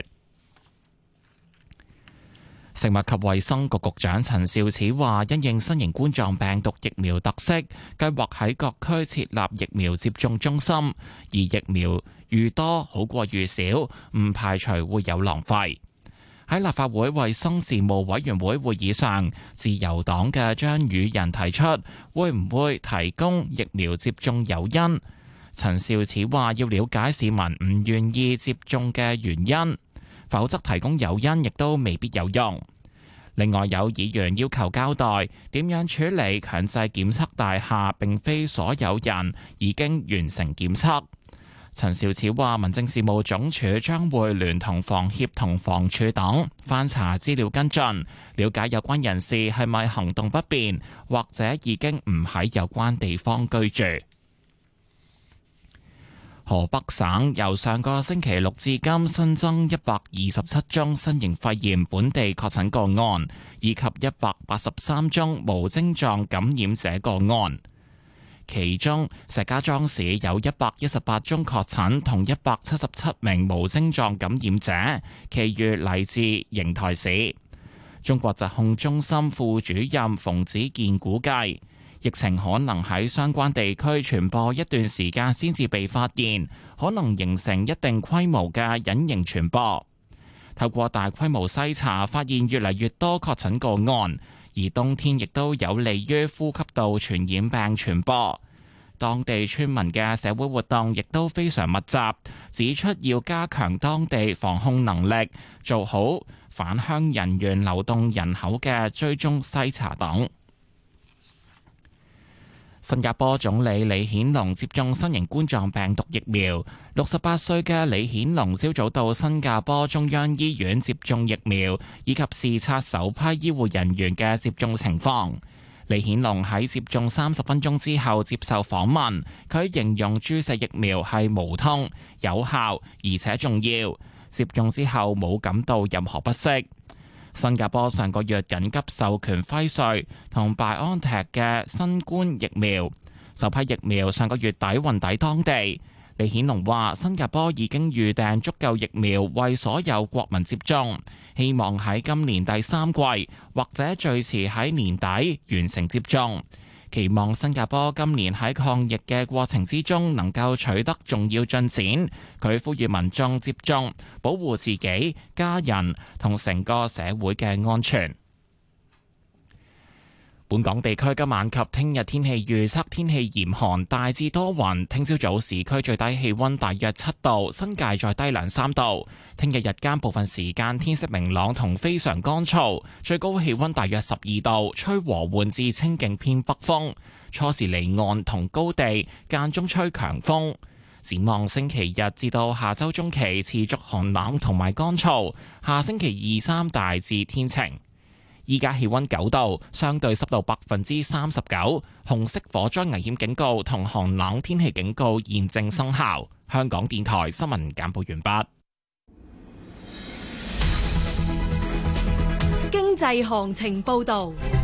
S1: 食物及衛生局局長陳肇始話：因應新型冠狀病毒疫苗特色，計劃喺各區設立疫苗接種中心，而疫苗愈多好過愈少，唔排除會有浪費。喺立法會衛生事務委員會會議上，自由黨嘅張宇人提出會唔會提供疫苗接種誘因。陳肇始話要了解市民唔願意接種嘅原因，否則提供誘因亦都未必有用。 另外有議員要求交代點樣處理強制檢測大廈並非所有人已經完成檢測。陳肇始話，民政事務總署將會聯同房協同房署等翻查資料跟進，了解有關人士係咪行動不便，或者已經唔喺有關地方居住。河北省由上個星期六至今新增127宗新型肺炎本地確診個案，以及183宗無症狀感染者個案。其中石家莊市有118宗確診同177名無症狀感染者，其餘嚟自邢台市。中國疾控中心副主任馮子健估計，疫情可能喺相關地區傳播一段時間先至被發現，可能形成一定規模嘅隱形傳播。透過大規模篩查，發現越嚟越多確診個案，而冬天亦都有利於呼吸道傳染病傳播。當地村民嘅社會活動亦都非常密集，指出要加強當地防控能力，做好返鄉人員、流動人口嘅追蹤篩查等。新加坡總理李顯龍接種新型冠狀病毒疫苗。68歲嘅李顯龍朝早到新加坡中央醫院接種疫苗，以及視察首批醫護人員嘅接種情況。李顯龍喺接種30分鐘之後接受訪問，佢形容注射疫苗係無痛、有效而且重要。接種之後冇感到任何不適。新加坡上個月緊急授權輝瑞同 BioNTech 嘅新冠疫苗，首批疫苗上個月底運抵當地。李顯龍話：新加坡已經預訂足夠疫苗為所有國民接種，希望喺今年第3季或者最遲喺年底完成接種。期望新加坡今年喺抗疫嘅過程之中能夠取得重要進展。佢呼籲民眾接種，保護自己、家人同成個社會嘅安全。本港地區今晚及聽日天氣預測，天氣嚴寒，大致多雲。聽朝早市區最低氣溫大約7度，新界再低2-3度。聽日日間部分時間天色明朗同非常乾燥，最高氣溫大約12度，吹和緩至清勁偏北風。初時離岸同高地間中吹強風。展望星期日至到下周中期持續寒冷同埋乾燥，下星期2、3大致天晴。依家氣溫9度，相對濕度39%，紅色火災危險警告同寒冷天氣警告現正生效。香港電台新聞簡報完畢。
S5: 經濟行情報道。